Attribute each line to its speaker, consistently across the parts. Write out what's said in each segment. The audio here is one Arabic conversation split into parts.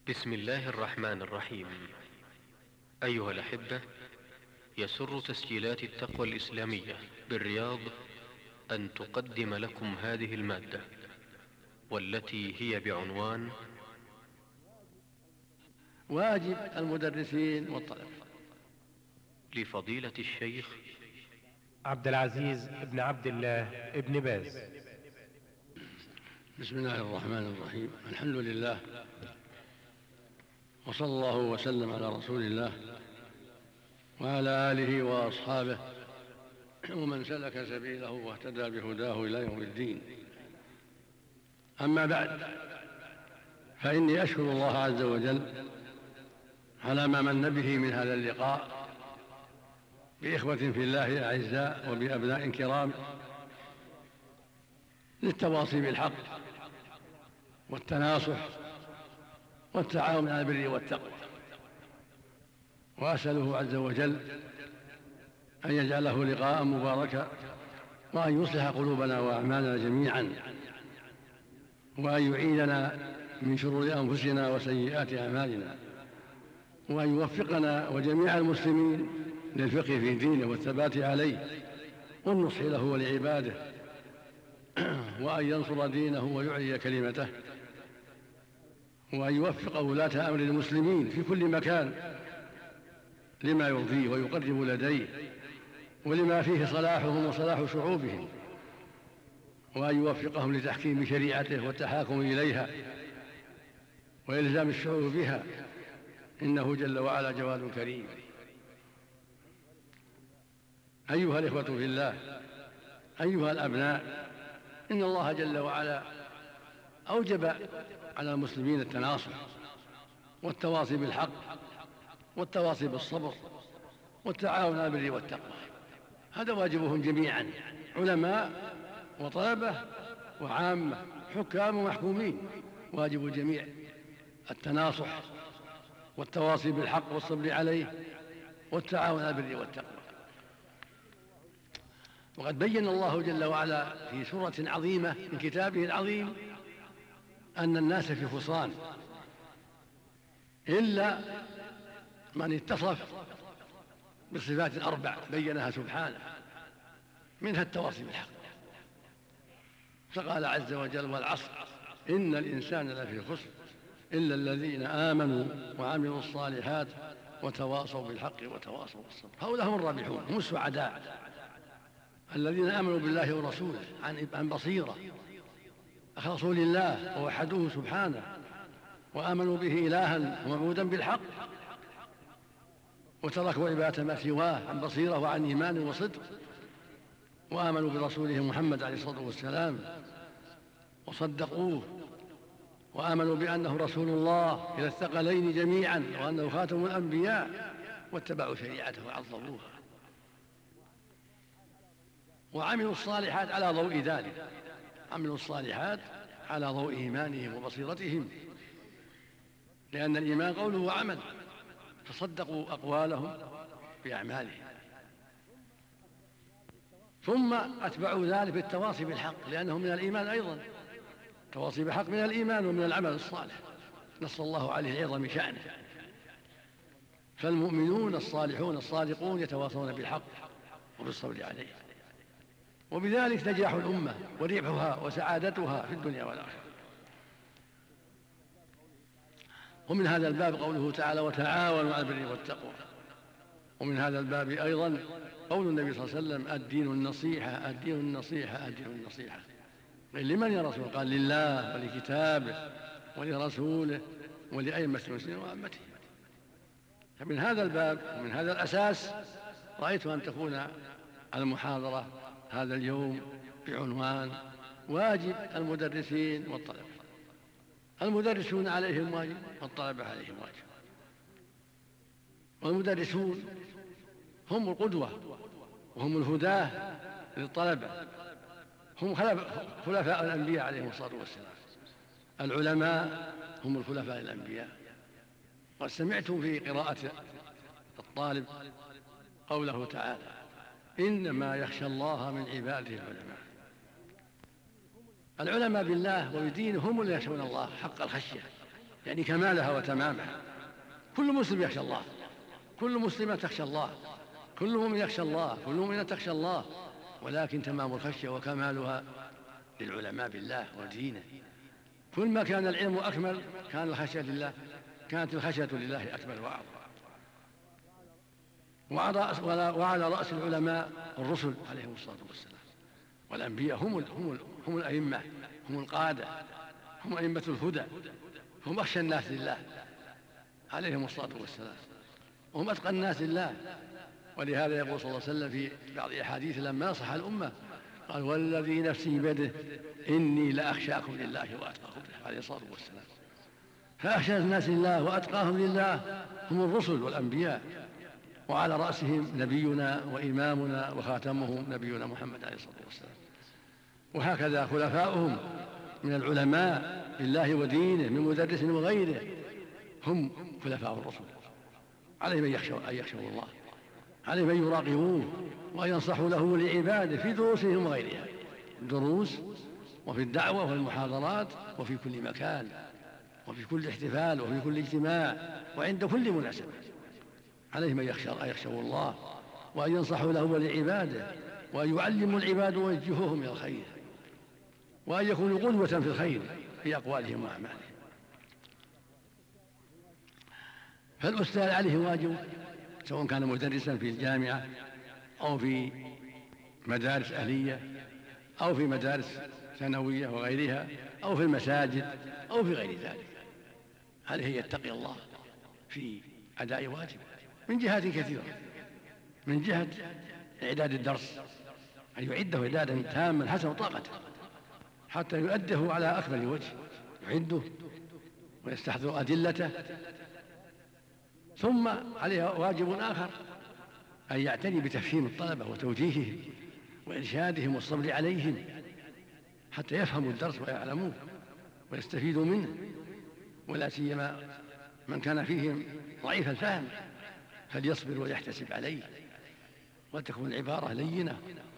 Speaker 1: بسم الله الرحمن الرحيم. أيها الأحبة، يسر تسجيلات التقوى الإسلامية بالرياض أن تقدم لكم هذه المادة، والتي هي بعنوان
Speaker 2: واجب المدرسين والطلبة،
Speaker 1: لفضيلة الشيخ
Speaker 3: عبد العزيز بن عبد الله ابن باز.
Speaker 2: بسم الله الرحمن الرحيم. الحمد لله، وصلى الله وسلم على رسول الله وعلى آله وأصحابه ومن سلك سبيله واهتدى بهداه إلى يوم الدين. أما بعد، فإني أشكر الله عز وجل على ما من به من هذا اللقاء بإخوة في الله أعزاء وبأبناء كرام للتواصي بالحق والتناصح والتعاون على البر والتقوى، وأسأله عز وجل أن يجعله لقاء مباركا، وأن يصلح قلوبنا وأعمالنا جميعا، وأن يعيذنا من شرور أنفسنا وسيئات أعمالنا، وأن يوفقنا وجميع المسلمين للفقه في دينه والثبات عليه والنصح له ولعباده، وأن ينصر دينه ويعلي كلمته، وأن يوفق ولاة أمر المسلمين في كل مكان لما يرضيه ويقرب لديه ولما فيه صلاحهم وصلاح شعوبهم، وأن يوفقهم لتحكيم شريعته والتحاكم إليها وإلزام الشعوب بها، إنه جل وعلا جواد كريم. أيها الإخوة في الله، أيها الأبناء، إن الله جل وعلا أوجب على المسلمين التناصح والتواصي بالحق والتواصي بالصبر والتعاون على البر والتقوى. هذا واجبهم جميعا، علماء وطلبة وعامة، حكام ومحكومين. واجب الجميع التناصح والتواصي بالحق والصبر عليه والتعاون على البر والتقوى. وقد بين الله جل وعلا في سورة عظيمة من كتابه العظيم أن الناس في خسران إلا من اتصف بصفات أربع بينها سبحانه، منها التواصي بالحق، فقال عز وجل: والعصر إن الإنسان لفي خسر إلا الذين آمنوا وعملوا الصالحات وتواصوا بالحق وتواصوا بالصبر. هؤلاء هم الرابحون، هم السعداء، الذين آمنوا بالله ورسوله عن بصيرة، أخلصوا لله ووحدوه سبحانه وآمنوا به إلها ومعبودا بالحق، وتركوا عبادة ما سواه عن بصيرة وعن إيمان وصدق، وآمنوا برسوله محمد عليه الصلاة والسلام وصدقوه، وآمنوا بأنه رسول الله إلى الثقلين جميعا وأنه خاتم الأنبياء، واتبعوا شريعته وعظموها، وعملوا الصالحات على ضوء ذلك، عملوا الصالحات على ضوء إيمانهم وبصيرتهم، لأن الإيمان قوله وعمل، فصدقوا أقوالهم بأعمالهم، ثم أتبعوا ذلك بالتواصي بالحق، لأنه من الإيمان أيضا. التواصي بالحق من الإيمان ومن العمل الصالح، نص الله عليه عظم شأنه. فالمؤمنون الصالحون الصادقون يتواصون بالحق وبالصبر عليه، وبذلك نجاح الأمة وربحها وسعادتها في الدنيا والآخرة. ومن هذا الباب قوله تعالى: وتعاونوا على البر والتقوى. ومن هذا الباب أيضا قول النبي صلى الله عليه وسلم: الدين النصيحة، الدين النصيحة، الدين النصيحة. قيل: لمن يا رسول؟ قال: لله ولكتابه ولرسوله ولأئمة المسلمين وعامته. فمن هذا الباب ومن هذا الأساس رأيت أن تكون المحاضرة هذا اليوم بعنوان واجب المدرسين والطلبة. المدرسون عليهم واجب والطلبة عليهم واجب. والمدرسون هم القدوة وهم الهداة للطلبة، هم خلفاء الأنبياء عليهم الصلاة والسلام. العلماء هم الخلفاء الأنبياء. قد سمعتم في قراءة الطالب قوله تعالى: إنما يخشى الله من عباده العلماء. العلماء بالله وبدينه هم اللي يخشون الله حق الخشية، يعني كمالها وتمامها. كل مسلم يخشى الله، كل مسلمة تخشى الله، كل مؤمن يخشى الله، كل مؤمنة تخشى الله، ولكن تمام الخشية وكمالها للعلماء بالله ودينه. كل ما كان العلم أكمل كان الخشية لله، كانت الخشية لله أكمل وأعظم. وعلى رأس العلماء الرسل عليهم الصلاة والسلام، والأنبياء هم الأئمة، هم القادة، هم أئمة الهدى، هم أخشى الناس لله عليهم الصلاة والسلام، وهم أتقى الناس لله. ولهذا يقول صلى الله عليه وسلم في بعض الأحاديث لما نصح الأمة قال: والذي نفسي بيده إني لأخشاكم لله وأتقاكم له، عليه الصلاة والسلام. فأخشى الناس لله وأتقاهم لله هم الرسل والأنبياء، وعلى رأسهم نبينا وإمامنا وخاتمهم نبينا محمد عليه الصلاة والسلام. وهكذا خلفاؤهم من العلماء بالله ودينه من مدرس وغيره هم خلفاء الرسل. عليهم أن يخشوا الله، عليهم أن يراقبوه وأن ينصحوا له ولعباده في دروسهم وغيرها، الدروس وفي الدعوة وفي المحاضرات وفي كل مكان وفي كل احتفال وفي كل اجتماع وعند كل مناسبة. عليهم أن يخشوا الله وأن ينصحوا له ولعباده، وأن يعلموا العباد ويوجهوهم إلى الخير، وأن يكونوا قدوة في الخير في أقوالهم وأعمالهم. فالأستاذ عليه واجب، سواء كان مدرسا في الجامعة أو في مدارس أهلية أو في مدارس ثانوية وغيرها أو في المساجد أو في غير ذلك، عليه أن يتقي الله في أداء واجبه من جهات كثيرة. من جهة إعداد الدرس، أن يعده إعدادا تاما حسب طاقته حتى يؤده على أكمل وجه، يعده ويستحضر أدلته. ثم عليه واجب آخر، أن يعتني بتفهيم الطلبة وتوجيههم وإرشادهم والصبر عليهم حتى يفهموا الدرس ويعلموه ويستفيدوا منه، ولا سيما من كان فيهم ضعيف الفهم فليصبر ويحتسب عليه، وتكون العبارة لينة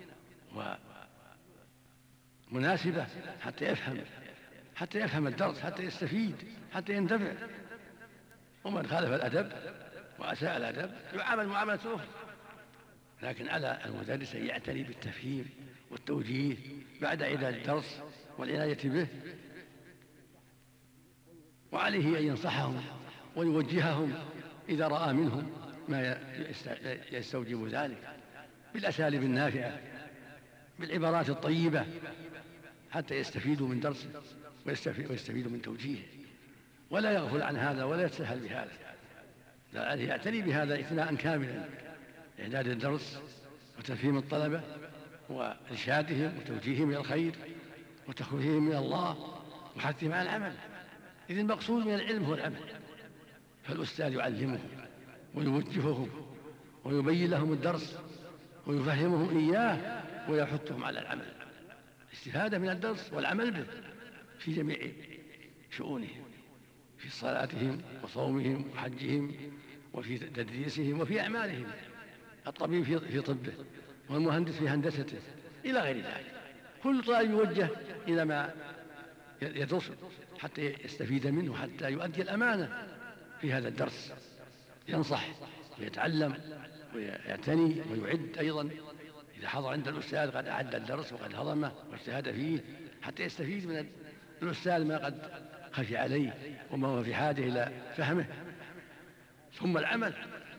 Speaker 2: ومناسبة حتى يفهم الدرس، حتى يستفيد، حتى ينتفع. ومن خالف الأدب وأساء الأدب يعامل معاملة أخرى. لكن على المدرس أن يعتني بالتفهيم والتوجيه بعد إعداد الدرس والعناية به، وعليه أن ينصحهم ويوجههم إذا رأى منهم ما يستوجب ذلك بالأساليب النافعة بالعبارات الطيبة حتى يستفيدوا من درسه ويستفيدوا من توجيهه، ولا يغفل عن هذا ولا يتساهل بهذا، لا عليه يعتني بهذا اعتناء كاملا، إعداد الدرس وتفهيم الطلبة وإرشادهم وتوجيههم إلى الخير وتخويفهم من الله وحثهم على العمل، إذ المقصود من العلم هو العمل. فالأستاذ يعلمهم ويوجههم ويبين لهم الدرس ويفهمهم إياه ويحثهم على العمل، الاستفادة من الدرس والعمل به في جميع شؤونهم، في صلاتهم وصومهم وحجهم وفي تدريسهم وفي أعمالهم، الطبيب في طبه والمهندس في هندسته إلى غير ذلك. كل طالب يوجه إلى ما يدرس حتى يستفيد منه، حتى يؤدي الأمانة في هذا الدرس، ينصح ويتعلم ويعتني ويعد أيضا إذا حضر عند الأستاذ قد أعد الدرس وقد هضمه واجتهد فيه حتى يستفيد من الأستاذ ما قد خشي عليه وما هو في حاجة إلى فهمه. ثم العمل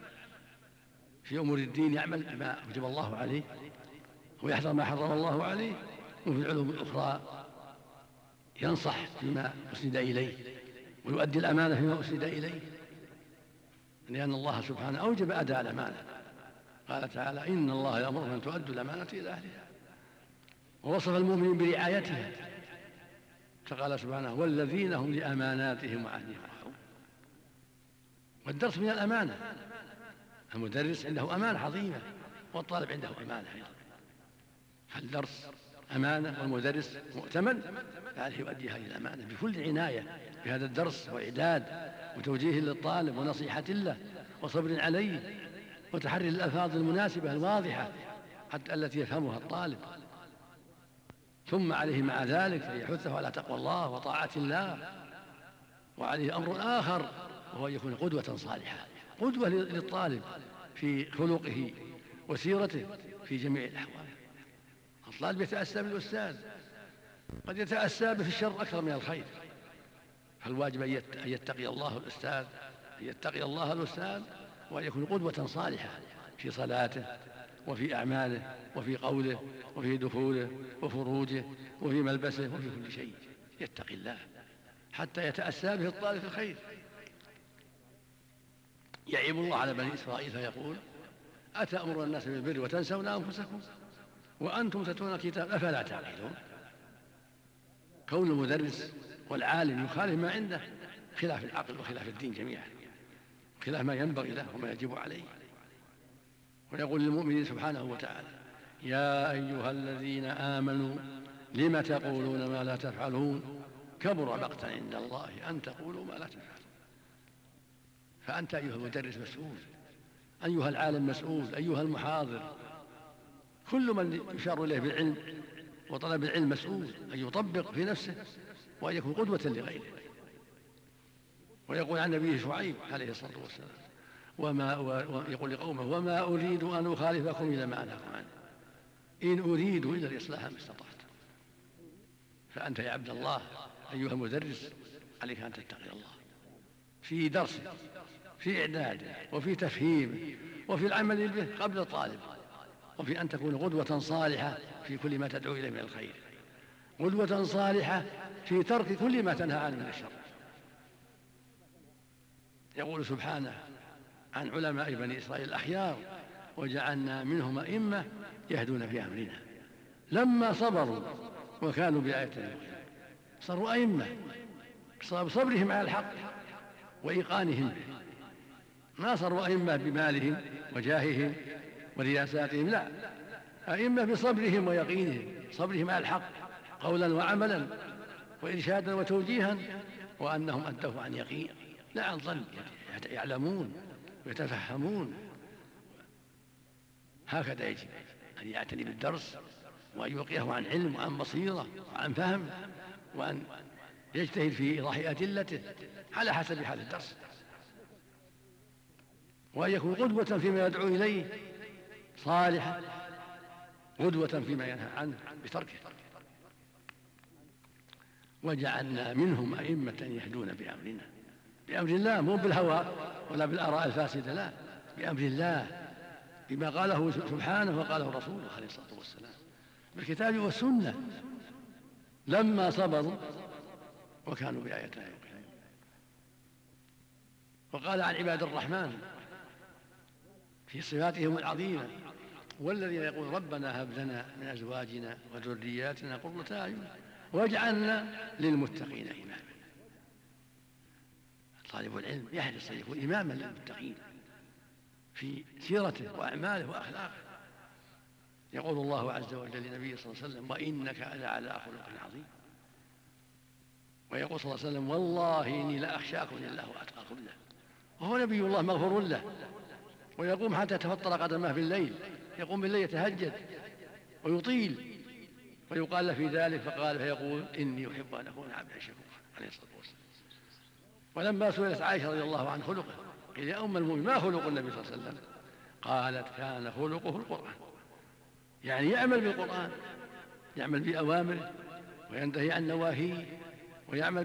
Speaker 2: في أمور الدين، يعمل بما أوجب الله عليه ويحذر ما حرم الله عليه، وفي العلوم الأخرى ينصح فيما أسند إليه ويؤدي الأمانة فيما أسند إليه، لأن الله سبحانه أوجب أداء الأمانة، قال تعالى: إن الله يأمر أن تؤدوا الأمانة إلى أهلها، ووصف المؤمنين برعايتها فقال سبحانه: والذين هم لأماناتهم وعهدهم راعون. والدرس من الأمانة، المدرس عنده أمانة عظيمة والطالب عنده أمانة أيضا، فالدرس أمانة والمدرس مؤتمن، فعليه يؤدي هذه الأمانة بكل عناية بهذا الدرس وإعداد وتوجيه للطالب ونصيحة له وصبر عليه وتحري الألفاظ المناسبة الواضحة حتى التي يفهمها الطالب. ثم عليه مع ذلك أن يحثه على تقوى الله وطاعة الله وعليه أمر آخر، وهو أن يكون قدوة صالحة، قدوة للطالب في خلقه وسيرته في جميع الأحوال. الطالب يتأسى بالأستاذ، قد يتأسى به في الشر أكثر من الخير، فالواجب أن يتقي الله الأستاذ، وأن يكون قدوة صالحة في صلاته وفي أعماله وفي قوله وفي دخوله وفروجه وفي ملبسه وفي كل شيء، يتقي الله حتى يتأسى به الطالب في الخير. يعيب الله على بني إسرائيل فيقول: أتأمرون الناس بالبر وتنسون أنفسكم وأنتم تتلون الكتاب أفلا تعقلون. كون المدرس والعالم يخالف ما عنده خلاف العقل وخلاف الدين جميعا، خلاف ما ينبغي له وما يجب عليه. ويقول للمؤمنين سبحانه وتعالى: يا أيها الذين آمنوا لم تقولون ما لا تفعلون كبر مقتا عند الله أن تقولوا ما لا تفعلون. فأنت أيها المدرس مسؤول، أيها العالم مسؤول، أيها المحاضر، كل من يشار إليه بالعلم وطلب العلم مسؤول أن يطبق في نفسه وأن يكون قدوة لغيره. ويقول عن نبيه شعيب عليه الصلاة والسلام: ويقول لقومه: وما أريد أن أخالفكم إلى ما أنهاكم عنه إن أريد إلا الإصلاح ما استطعت. فأنت يا عبد الله أيها المدرس عليك أن تتقي الله في درسه، في إعداده، وفي تفهيمه، وفي العمل به قبل الطالب، وفي أن تكون قدوة صالحة في كل ما تدعو إليه من الخير، قدوة صالحة في ترك كل ما تنهى عنه من الشر. يقول سبحانه عن علماء بني إسرائيل الأخيار: وجعلنا منهم أئمة يهدون في أمرنا لما صبروا وكانوا بآياتنا يوقنون. صاروا أئمة بصبرهم على الحق وإيقانهم به، ما صاروا أئمة بمالهم وجاههم ورياساتهم، لا، أئمة بصبرهم ويقينهم، صبرهم على الحق قولا وعملا وإرشادا وتوجيها، وأنهم أدوا عن يقين لا عن ظن، يعلمون ويتفهمون. هكذا يجب أن يعتني بالدرس وأن يوقيه عن علم وعن بصيرة وعن فهم، وأن يجتهد في إيضاح أدلته على حسب حال الدرس، وأن يكون قدوة فيما يدعو إليه صالحا، قدوة فيما ينهى عنه بتركه. وجعلنا منهم أئمة يهدون بأمرنا، بأمر الله، مو بالهوى ولا بالآراء الفاسدة، لا، بأمر الله، بما قاله سبحانه وقاله رسوله عليه الصلاة والسلام بالكتاب والسنة، لما صبروا وكانوا بآياتنا يوقنون. وقال عن عباد الرحمن في صفاتهم العظيمة: والذين يقولون ربنا هب لنا من أزواجنا وذرياتنا قرة أعين واجعلنا للمتقين إماما. طالب العلم يحرص أن يكون إماما للمتقين في سيرته وأعماله وأخلاقه. يقول الله عز وجل لنبيه صلى الله عليه وسلم: وإنك لعلى خلق عظيم. ويقول صلى الله عليه وسلم: والله إني لأخشاكم لله وأتقاكم له. وهو نبي الله مغفور له، ويقوم حتى تفطر قدمه في الليل، يقوم بالليل يتهجد ويطيل، ويقال له في ذلك فيقول: إني أحب أن أكون عبدا شكورا عليه الصلاة والسلام. ولما سئلت عائشة رضي الله عن خلقه قيل: يا أم المؤمنين ما خلق النبي صلى الله عليه وسلم؟ قالت: كان خلقه القرآن، يعني يعمل بالقرآن، يعمل بأوامره وينتهي عن نواهيه، ويعمل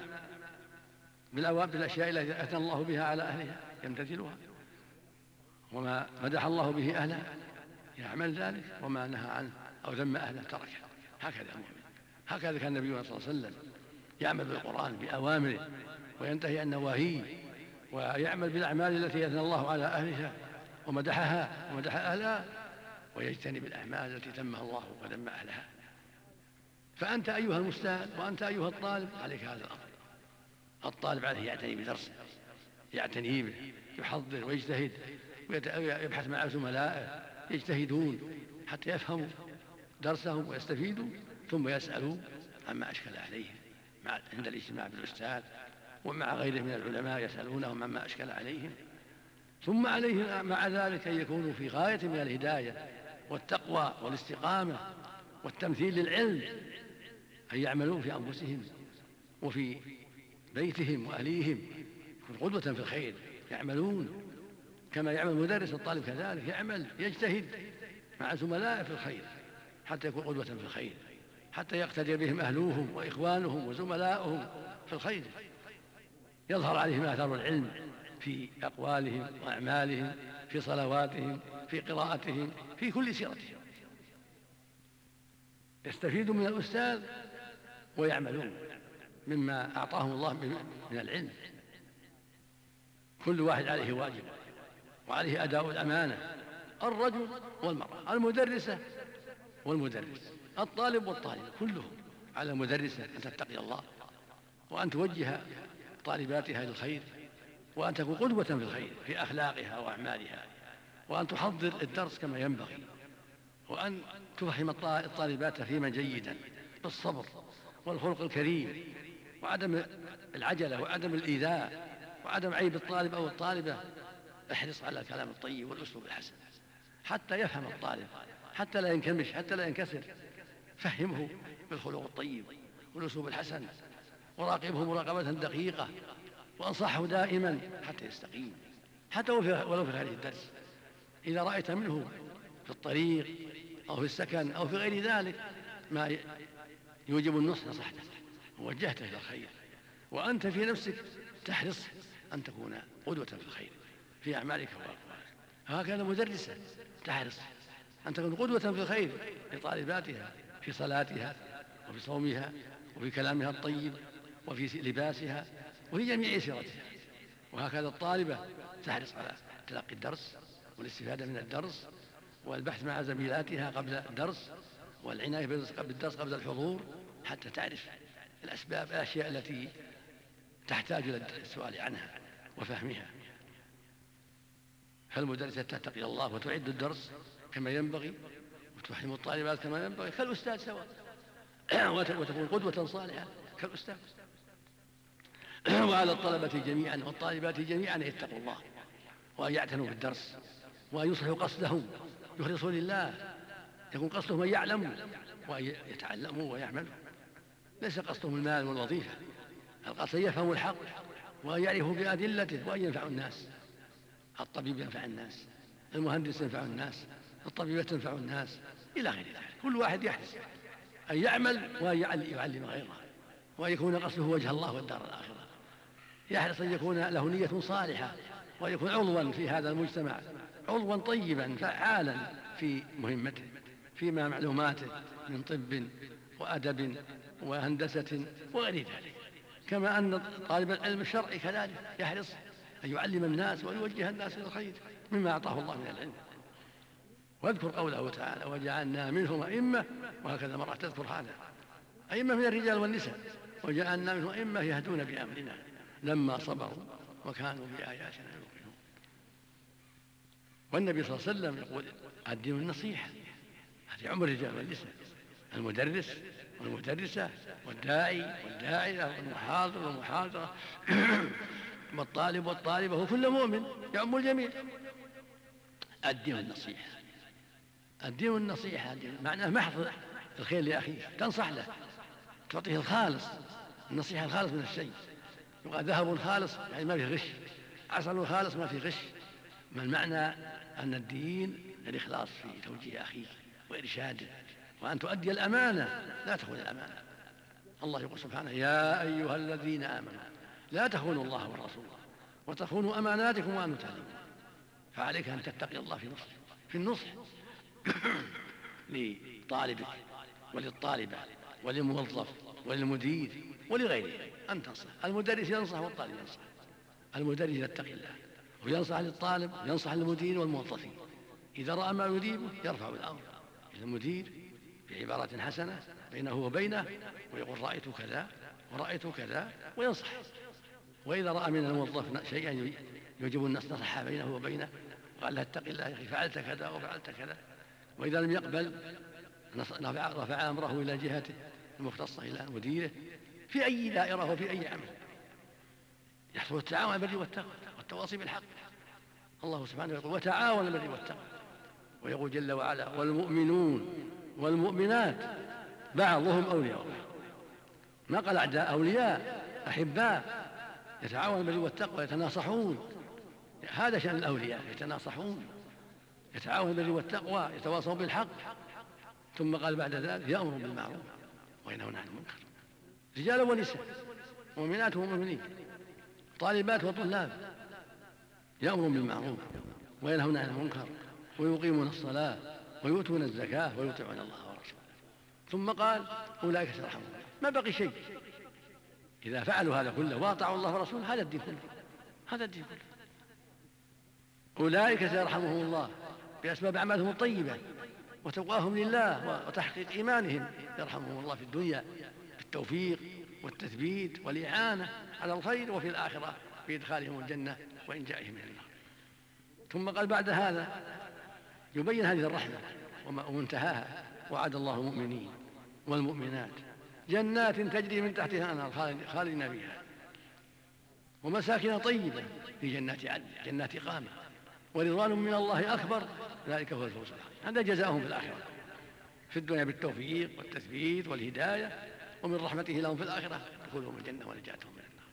Speaker 2: بالأشياء التي أثنى الله بها على أهلها يمتثلها، وما مدح الله به أهله يعمل ذلك، وما نهى عنه أو ذم أهله تركه. هكذا المؤمن، هكذا كان النبي صلى الله عليه وسلم يعمل بالقرآن بأوامره وينتهي عن نواهيه، ويعمل بالأعمال التي أثنى الله على أهلها ومدحها ومدح أهلها، ويجتنب الأعمال التي ذمها الله وذم أهلها. فأنت أيها المستاذ وأنت أيها الطالب عليك هذا الأمر. الطالب عليه يعتني بدرسه، يعتني به، يحضر ويجتهد ويبحث مع زملائه يجتهدون حتى يفهموا درسهم ويستفيدوا، ثم يسألوا عما أشكل عليهم عند الاجتماع بالأستاذ ومع غيره من العلماء، يسألونهم عما أشكل عليهم. ثم عليهم مع ذلك أن يكونوا في غاية من الهداية والتقوى والاستقامة والتمثيل للعلم، أن يعملوا في أنفسهم وفي بيتهم وأهليهم، يكون قدوة في الخير، يعملون كما يعمل مدرس. الطالب كذلك يعمل يجتهد مع زملائه في الخير حتى يكون قدوة في الخير، حتى يقتدي بهم أهلوهم وإخوانهم وزملاؤهم في الخير، يظهر عليهم آثار العلم في أقوالهم وأعمالهم، في صلواتهم، في قراءتهم، في كل سيرتهم. يستفيدون من الأستاذ ويعملون مما أعطاهم الله من العلم. كل واحد عليه واجب وعليه أداء الأمانة، الرجل والمرأة، المدرسة والمدرس، الطالب والطالب، كلهم على المدرسة أن تتقي الله وأن توجه طالباتها للخير، وأن تكون قدوة في الخير في أخلاقها وأعمالها، وأن تحضر الدرس كما ينبغي، وأن تفهم الطالبات تفهيما جيدا بالصبر والخلق الكريم وعدم العجلة وعدم الإيذاء وعدم عيب الطالب أو الطالبة. احرص على الكلام الطيب والأسلوب الحسن حتى يفهم الطالب، حتى لا ينكمش، حتى لا ينكسر. فهمه بالخلق الطيب والأسلوب الحسن، وراقبه مراقبة دقيقة، وأنصحه دائما حتى يستقيم، حتى ولو في خارج الدرس. إذا رأيت منه في الطريق أو في السكن أو في غير ذلك ما يوجب النصح نصحته ووجهته إلى الخير، وأنت في نفسك تحرص أن تكون قدوة في الخير في أعمالك وأقوالك. هكذا مدرسة تحرص أن تكون قدوة في الخير لطالباتها في صلاتها وفي صومها وفي كلامها الطيب وفي لباسها وفي جميع سيرتها. وهكذا الطالبة تحرص على تلقي الدرس والاستفادة من الدرس والبحث مع زميلاتها قبل الدرس والعناية بالدرس قبل الحضور، حتى تعرف الأسباب، الأشياء التي تحتاج إلى السؤال عنها وفهمها. فالمدرسة تتقي الله وتعد الدرس كما ينبغي وتفهم الطالبات كما ينبغي كالأستاذ سواء، وتكون قدوة صالحة كالأستاذ. وعلى الطلبة جميعا والطالبات جميعا يتقوا الله وأن يعتنوا بالدرس وأن يصلحوا قصدهم، يخلصوا لله، يكون قصدهم أن يعلموا وأن يتعلموا ويعملوا، ليس قصدهم المال والوظيفة. القصد يفهموا الحق وأن يعرفوا بأدلته وأن ينفعوا الناس. الطبيب ينفع الناس، المهندس ينفع الناس، الطبيبة تنفع الناس، إلى غير ذلك. كل واحد يحرص أن يعمل وأن يعلم غيره، وأن يكون قصده وجه الله والدار الآخرة. يحرص أن يكون له نية صالحة وأن يكون عضوا في هذا المجتمع، عضوا طيبا فعالا في مهمته، فيما معلوماته من طب وأدب وهندسة وغير ذلك. كما أن طالب العلم الشرعي كذلك يحرص أن يعلم الناس ويوجه الناس إلى الخير مما أعطاه الله من العلم. واذكر قوله تعالى وجعلنا منهم أئمة، وهكذا مرة تذكر هذا، أئمة من الرجال والنساء، وجعلنا منهم أئمة يهدون بأمرنا لما صبروا وكانوا بآياتنا يوقنون. والنبي صلى الله عليه وسلم يقول الدين النصيحة، هذه عمر الرجال والنساء، المدرس والمدرسة والداعي والداعية والمحاضر والمحاضرة والطالب والطالبة وكل مؤمن يعم الجميع. الدين النصيحة، الدين النصيحة معناه محض الخير لأخيك، تنصح له، تعطيه الخالص، النصيحة الخالص من الشيء. يقال ذهب خالص يعني ما فيه غش، عسل خالص ما فيه غش. ما المعنى؟ أن الدين الإخلاص في توجيه أخيك وإرشاده، وأن تؤدي الأمانة لا تخون الأمانة. الله يقول سبحانه يا أيها الذين آمنوا لا تخونوا الله والرسول وتخونوا أماناتكم وأنتم تعلمون. فعليك أن تتقي الله في النصح لطالبك وللطالبة وللموظف وللمدير ولغيره، أن تنصح. المدرس ينصح والطالب ينصح، المدرس يتقي الله وينصح للطالب وينصح للمدير والموظفين. إذا رأى ما يريبه يرفع الأمر إلى المدير بعبارة حسنة بينه وبينه ويقول رأيت كذا ورأيت كذا وينصح. وإذا رأى من الموظف شيئا يجب الناس نصح بينه وبينه وقال له اتق الله يا أخي فعلت كذا وفعلت كذا. وإذا لم يقبل رفع أمره إلى جهته المختصة إلى مديره في أي دائرة وفي أي عمل. يحصل التعاون على البر والتقوى والتواصي بالحق. الله سبحانه يقول وتعاون على البر والتقوى، ويقول جل وعلا والمؤمنون والمؤمنات بعضهم أولياء بعض. ما قال أعداء، أولياء أحباء يتعاون بالبر والتقوى، يتناصحون. هذا شأن الأولياء، يتناصحون، يتعاون بالبر والتقوى، يتواصون بالحق. ثم قال بعد ذلك يأمر بالمعروف وينهون عن المنكر، رجال ونساء، مؤمنات ومؤمنين، طالبات وطلاب، يأمرون بالمعروف وينهون عن المنكر ويقيمون الصلاة ويؤتون الزكاة ويطيعون الله ورسوله. ثم قال أولئك سيرحمون. ما بقي شيء. إذا فعلوا هذا كله وأطاعوا الله ورسوله هذا الدين كله، هذا الدين كله. أولئك سيرحمهم الله بأسباب أعمالهم الطيبة وتقواهم لله وتحقيق إيمانهم، يرحمهم الله في الدنيا بالتوفيق والتثبيت والإعانة على الخير، وفي الآخرة بإدخالهم الجنة وإنجائهم من النار. ثم قال بعد هذا يبين هذه الرحمة ومنتهاها: وعد الله المؤمنين والمؤمنات جنات تجري من تحتها الأنهار خالدين فيها ومساكن طيبة في جنات عدن، جنات إقامة، ورضوان من الله أكبر، ذلك هو الفوز العظيم. هذا جزاؤهم في الآخرة، في الدنيا بالتوفيق والتثبيت والهداية، ومن رحمته لهم في الآخرة دخولهم الجنة ونجاتهم من النار.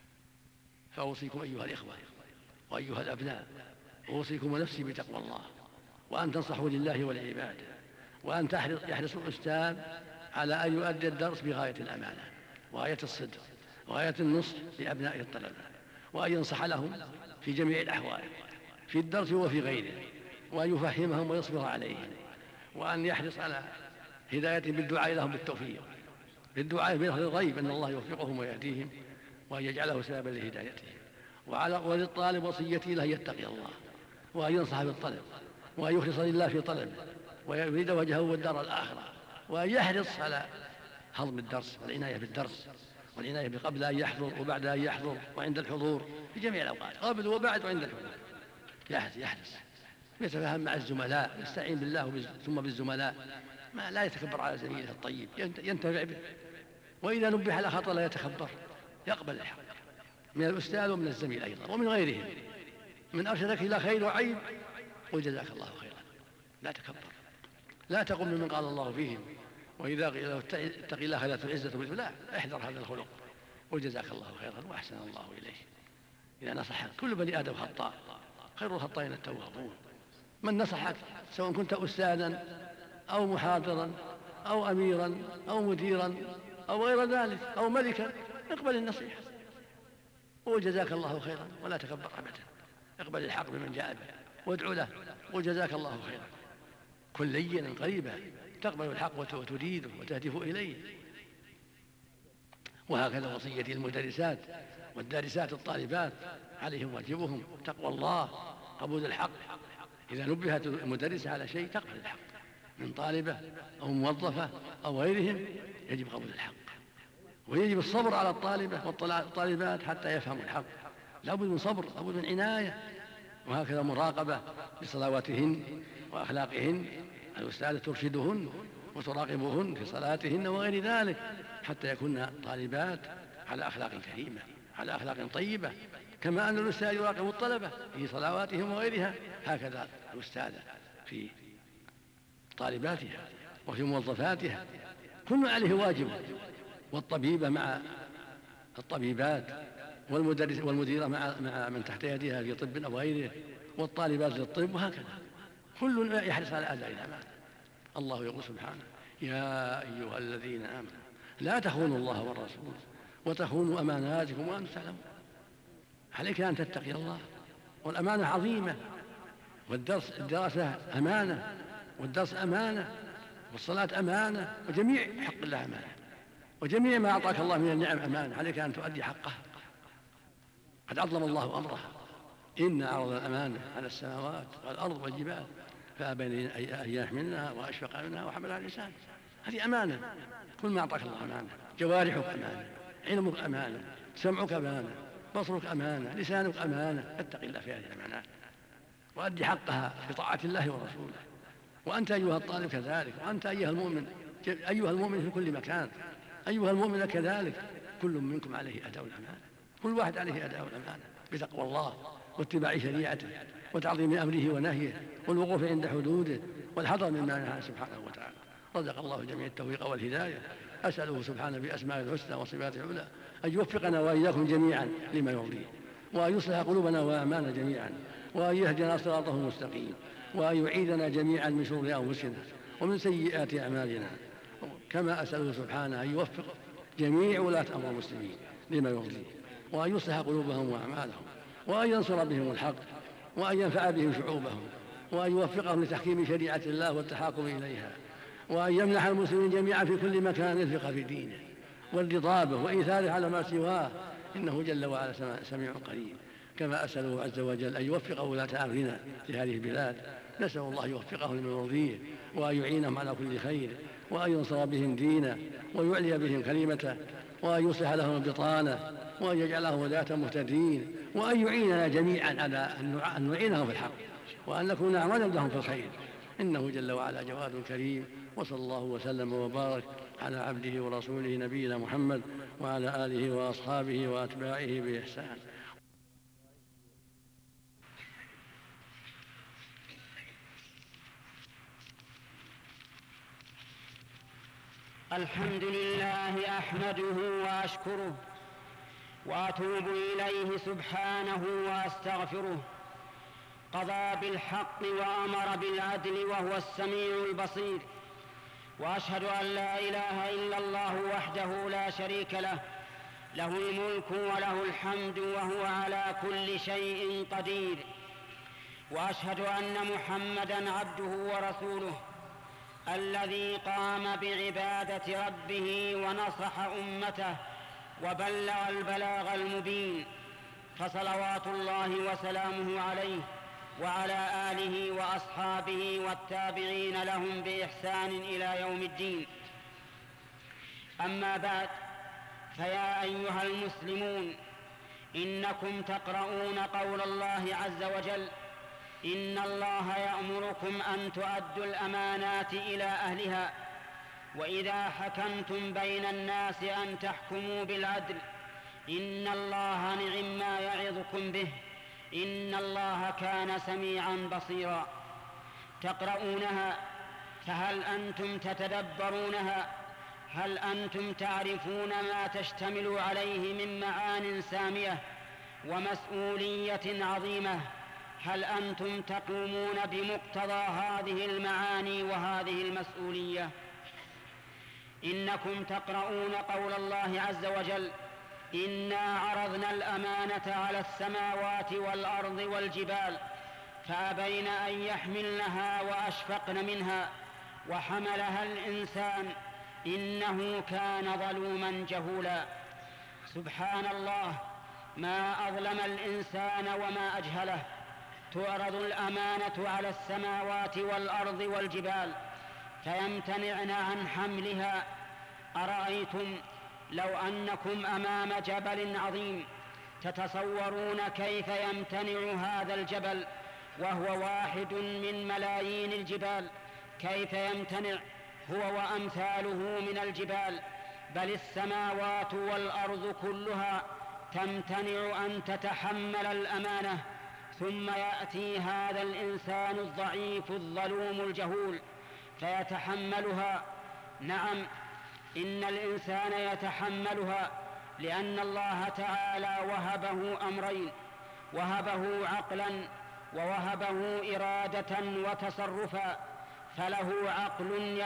Speaker 2: فأوصيكم أيها الإخوة وأيها الأبناء، أوصيكم ونفسي بتقوى الله، وأن تنصحوا لله ولعباده، وأن يحرص الأستاذ على أن يؤدي الدرس بغاية الأمانة وغاية الصدق وغاية النصح لأبناء الطلبة، وأن ينصح لهم في جميع الأحوال في الدرس وفي غيره، وأن يفهمهم ويصبر عليهم، وأن يحرص على هدايتهم بالدعاء لهم بالتوفيق، بالدعاء بظهر الغيب أن الله يوفقهم ويهديهم وأن يجعله سببا لهدايتهم. وللطالب وصيتي له يتقي الله، وأن ينصح بالطلب، وأن يخلص لله في طلبه، ويريد وجهه والدار الآخرة، وأن يحرص على هضم الدرس والعناية بالدرس والعناية قبل أن يحضر وبعد أن يحضر وعند الحضور في جميع الأوقات، قبل وبعد وعند الحضور. يحرص يتفاهم مع الزملاء، يستعين بالله ثم بالزملاء، ما لا يتكبر على زميله الطيب، ينتفع به. وإذا نبه على خطأ لا يتكبر، يقبل الحق من الأستاذ ومن الزميل أيضا ومن غيرهم. من أرشدك إلى خير وعيب قل جزاك الله خيرا، لا تكبر، لا تقم ممن قال الله فيهم. وإذا قيل له اتق الله خذته العزة بالله، لا، احذر هذا الخلق، قل جزاك الله خيرا وأحسن الله إليه. إذا نصح كل بني آدم خطاء، خير الخطائين التوابون. من نصحك سواء كنت أستاذا أو محاضرا أو أميرا أو مديرا أو غير ذلك أو ملكا، اقبل النصيحة وقل جزاك الله خيرا ولا تكبر أبدا، اقبل الحق بمن جاء به وادعو له وقل جزاك الله خيرا. كن لينا قريبا تقبل الحق وتريده وتهدف إليه. وهكذا وصيتي المدرسات والدارسات الطالبات، عليهم واجبهم تقوى الله، قبول الحق. إذا نبهت المدرسة على شيء تقبل الحق من طالبة أو موظفة أو غيرهم، يجب قبول الحق، ويجب الصبر على الطالبة والطالبات حتى يفهموا الحق. لابد من صبر، لابد من عناية. وهكذا مراقبة بصلواتهن وأخلاقهن، الأستاذة ترشدهن وتراقبهن في صلاتهن وغير ذلك، حتى يكون طالبات على أخلاق كريمة، على أخلاق طيبة، كما أن الأستاذ يراقب الطلبة في صلواتهم وغيرها، هكذا الأستاذة في طالباتها وفي موظفاتها، كل عليه واجب. والطبيبة مع الطبيبات، والمدرس والمديرة مع من تحت يدها في طب أو غيره، والطالبات للطب، وهكذا كل يحرص على أداء الأمانة. الله يقول سبحانه: يا أيها الذين آمنوا لا تخونوا الله والرسول وتخونوا أماناتكم وأنتم تعلمون. عليك أن تتقي الله، والأمانة عظيمة، الدراسة أمانة، والدرس أمانة، والصلاة أمانة، وجميع حق الله أمانة، وجميع ما أعطاك الله من النعم أمانة، عليك أن تؤدي حقها. قد عظم الله أمرها: إن عرض الأمانة على السماوات والأرض والجبال فأبين أن يحملنها وأشفق منها وحملها الإنسان. هذه أمانة، كل ما أعطاك الله أمانة. جوارحك أمانة، علمك أمانة، سمعك أمانة، بصرك أمانة، لسانك أمانة. اتق الله في هذه الأمانات وأدي حقها بطاعة الله ورسوله. وأنت أيها الطالب كذلك، وأنت أيها المؤمن في كل مكان، أيها المؤمن كذلك، كل منكم عليه أداء الأمانة، كل واحد عليه أداء الأمانة بتقوى الله واتباع شريعته وتعظيم أمره ونهيه والوقوف عند حدوده والحذر مما نهى سبحانه وتعالى. رزق الله جميع التوفيق والهداية، أسأله سبحانه بأسمائه الحسنى وصفاته العلى أن يوفقنا وإياكم جميعا لما يرضيه، وأن يصلح قلوبنا وأعمالنا جميعا، وأن يهدنا صراطه المستقيم، وأن يعيذنا جميعا من شرور أنفسنا ومن سيئات أعمالنا. كما أسأله سبحانه أن يوفق جميع ولاة أمر المسلمين لما يرضيه، وأن يصلح قلوبهم وأعمالهم، وأن ينصر بهم الحق، وأن ينفع بهم شعوبهم، وأن يوفقهم لتحكيم شريعة الله والتحاكم إليها، وأن يمنح المسلمين جميعا في كل مكان الفقه في دينه والرضا به وإيثاره على ما سواه، إنه جل وعلا سميع قريب. كما أسأله عز وجل أن يوفق ولاة أمرنا في هذه البلاد، نسأل الله يوفقهم لما يرضيه، وأن يعينهم على كل خير، وأن ينصر بهم دينه، ويعلي بهم كلمته، وأن يصلح لهم البطانة، وأن يجعلهم ولاة مهتدين، وأن يعيننا جميعا على أن نعينهم في الحق، وأن نكون أعوانا لهم في الخير، إنه جل وعلا جواد كريم. وصلى الله وسلم وبارك على عبده ورسوله نبينا محمد وعلى آله وأصحابه وأتباعه بإحسان.
Speaker 4: الحمد لله أحمده وأشكره وأتوب إليه سبحانه وأستغفره. قضى بالحق وأمر بالعدل وهو السميع البصير، وأشهد أن لا إله إلا الله وحده لا شريك له، له الملك وله الحمد وهو على كل شيء قدير. وأشهد أن محمدًا عبده ورسوله الذي قام بعبادة ربه ونصح أمته وبلغ البلاغ المبين، فصلوات الله وسلامه عليه وعلى آله وأصحابه والتابعين لهم بإحسان إلى يوم الدين. أما بعد، فيا أيها المسلمون، إنكم تقرؤون قول الله عز وجل: إن الله يأمركم أن تؤدوا الأمانات إلى أهلها، وإذا حكمتم بين الناس أن تحكموا بالعدل، إن الله نعم يعظكم به، إن الله كان سميعا بصيرا. تقرؤونها، فهل أنتم تتدبرونها؟ هل أنتم تعرفون ما تشتمل عليه من معان سامية ومسؤولية عظيمة؟ هل أنتم تقومون بمقتضى هذه المعاني وهذه المسؤولية؟ إنكم تقرؤون قول الله عز وجل: إنا عرضنا الأمانة على السماوات والأرض والجبال فأبين أن يحملنها وأشفقن منها وحملها الإنسان إنه كان ظلوما جهولا. سبحان الله، ما أظلم الإنسان وما أجهله. تعرض الأمانة على السماوات والأرض والجبال فيمتنعن عن حملها. أرأيتم لو أنكم أمام جبل عظيم، تتصورون كيف يمتنع هذا الجبل وهو واحد من ملايين الجبال؟ كيف يمتنع هو وأمثاله من الجبال؟ بل السماوات والأرض كلها تمتنع أن تتحمل الأمانة، ثم يأتي هذا الإنسان الضعيف الظلوم الجهول فيتحملها. نعم، إن الإنسان يتحملها لأن الله تعالى وهبه أمرين: وهبه عقلا ووهبه إرادة وتصرفا، فله عقل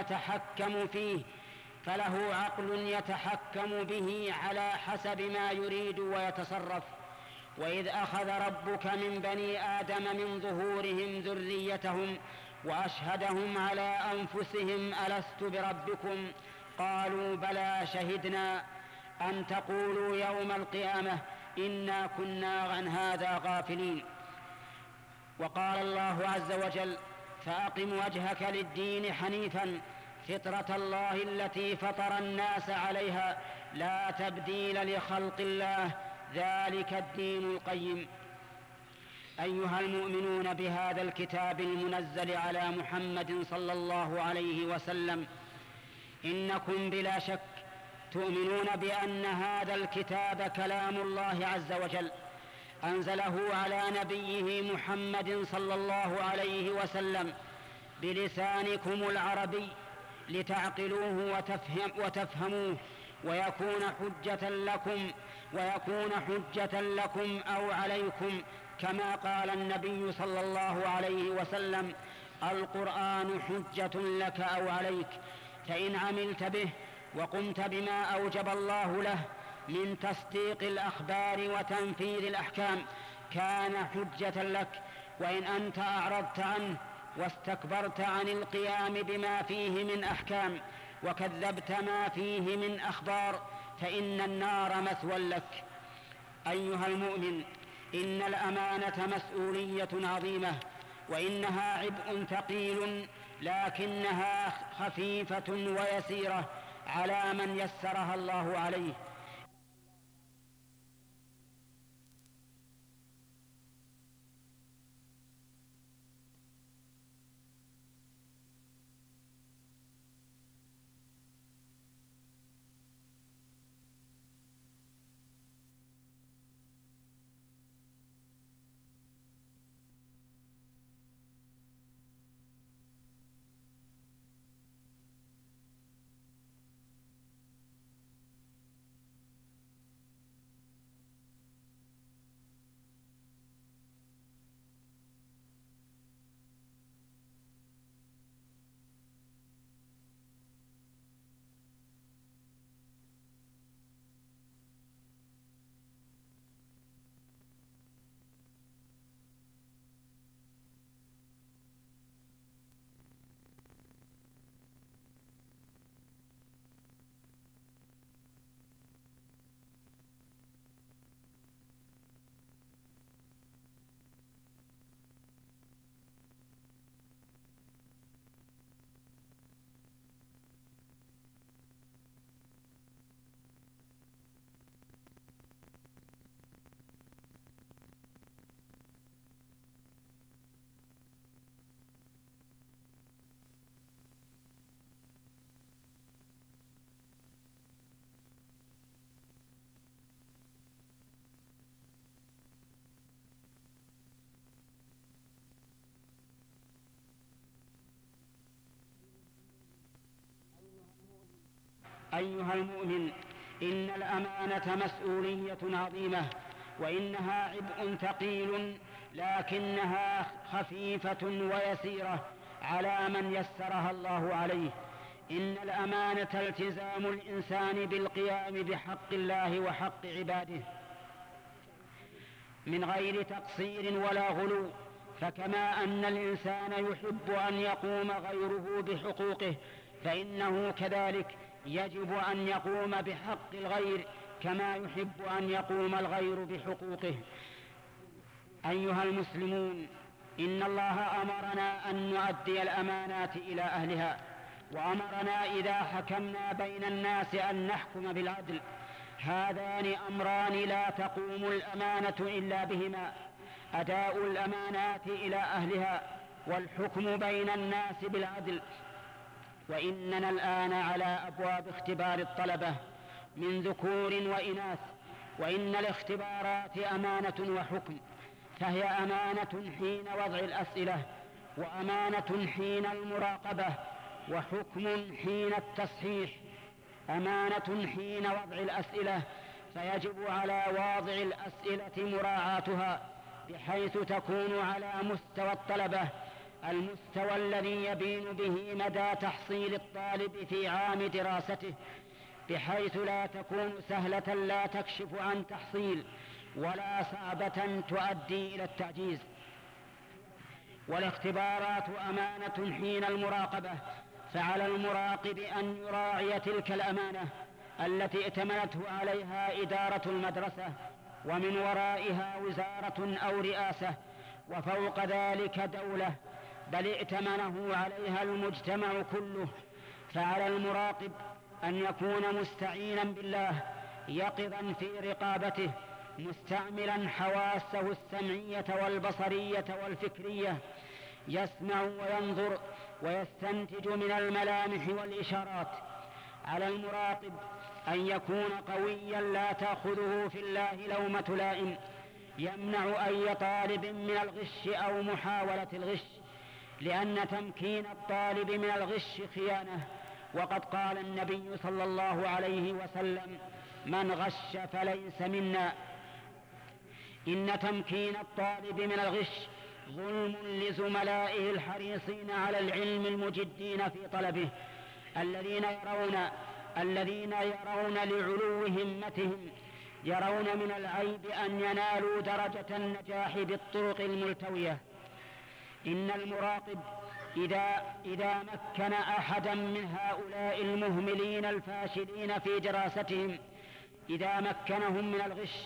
Speaker 4: يتحكم به على حسب ما يريد ويتصرف. وإذ أخذ ربك من بني آدم من ظهورهم ذريتهم وأشهدهم على أنفسهم ألست بربكم قالوا بلى شهدنا أن تقولوا يوم القيامة إنا كنا عن هذا غافلين. وقال الله عز وجل: فأقم وجهك للدين حنيفا فطرة الله التي فطر الناس عليها لا تبديل لخلق الله ذلك الدين القيم. أيها المؤمنون بهذا الكتاب المنزل على محمد صلى الله عليه وسلم، إنكم بلا شك تؤمنون بأن هذا الكتاب كلام الله عز وجل أنزله على نبيه محمد صلى الله عليه وسلم بلسانكم العربي لتعقلوه وتفهموه ويكون حجة لكم أو عليكم، كما قال النبي صلى الله عليه وسلم: القرآن حجة لك أو عليك، فإن عملت به وقمت بما أوجب الله له من تصديق الأخبار وتنفيذ الأحكام كان حجة لك، وإن أنت أعرضت عنه واستكبرت عن القيام بما فيه من أحكام وكذبت ما فيه من أخبار فإن النار مثوى لك. أيها المؤمن، إن الأمانة مسؤولية عظيمة، وإنها عبء ثقيل، لكنها خفيفة ويسيرة على من يسرها الله عليه. أيها المؤمن، إن الأمانة مسؤولية عظيمة، وإنها عبء ثقيل، لكنها خفيفة ويسيرة على من يسرها الله عليه. إن الأمانة التزام الإنسان بالقيام بحق الله وحق عباده من غير تقصير ولا غلو، فكما أن الإنسان يحب أن يقوم غيره بحقوقه فإنه كذلك يجب أن يقوم بحق الغير كما يحب أن يقوم الغير بحقوقه. أيها المسلمون، إن الله أمرنا أن نؤدي الأمانات إلى أهلها، وأمرنا إذا حكمنا بين الناس أن نحكم بالعدل. هذان أمران لا تقوم الأمانة إلا بهما: أداء الأمانات إلى أهلها والحكم بين الناس بالعدل. وإننا الآن على أبواب اختبار الطلبة من ذكور وإناث، وإن الاختبارات أمانة وحكم، فهي أمانة حين وضع الأسئلة، وأمانة حين المراقبة، وحكم حين التصحيح. أمانة حين وضع الأسئلة، فيجب على واضع الأسئلة مراعاتها بحيث تكون على مستوى الطلبة، المستوى الذي يبين به مدى تحصيل الطالب في عام دراسته، بحيث لا تكون سهلة لا تكشف عن تحصيل، ولا صعبة تؤدي إلى التعجيز. والاختبارات أمانة حين المراقبة، فعلى المراقب أن يراعي تلك الأمانة التي ائتمنته عليها إدارة المدرسة، ومن ورائها وزارة أو رئاسة، وفوق ذلك دولة، بل ائتمنه عليها المجتمع كله. فعلى المراقب أن يكون مستعينا بالله، يقظا في رقابته، مستعملا حواسه السمعية والبصرية والفكرية، يسمع وينظر ويستنتج من الملامح والإشارات. على المراقب أن يكون قويا لا تأخذه في الله لومة لائم، يمنع أي طالب من الغش أو محاولة الغش، لأن تمكين الطالب من الغش خيانة، وقد قال النبي صلى الله عليه وسلم: من غش فليس منا. إن تمكين الطالب من الغش ظلم لزملائه الحريصين على العلم المجدين في طلبه، الذين يرون لعلو همتهم، يرون من العيب أن ينالوا درجة النجاح بالطرق الملتوية. إن المراقب إذا مكن أحدا من هؤلاء المهملين الفاشلين في دراستهم، إذا مكنهم من الغش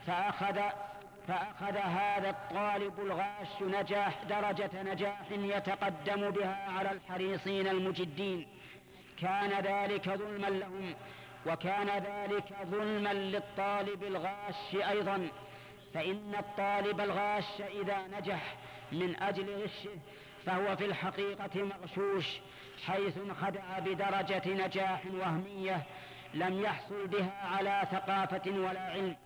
Speaker 4: فأخذ هذا الطالب الغاش درجة نجاح يتقدم بها على الحريصين المجدين، كان ذلك ظلما لهم، وكان ذلك ظلما للطالب الغاش أيضا. فإن الطالب الغاش إذا نجح من أجل غشه فهو في الحقيقة مغشوش، حيث انخدع بدرجة نجاح وهمية لم يحصل بها على ثقافة ولا علم،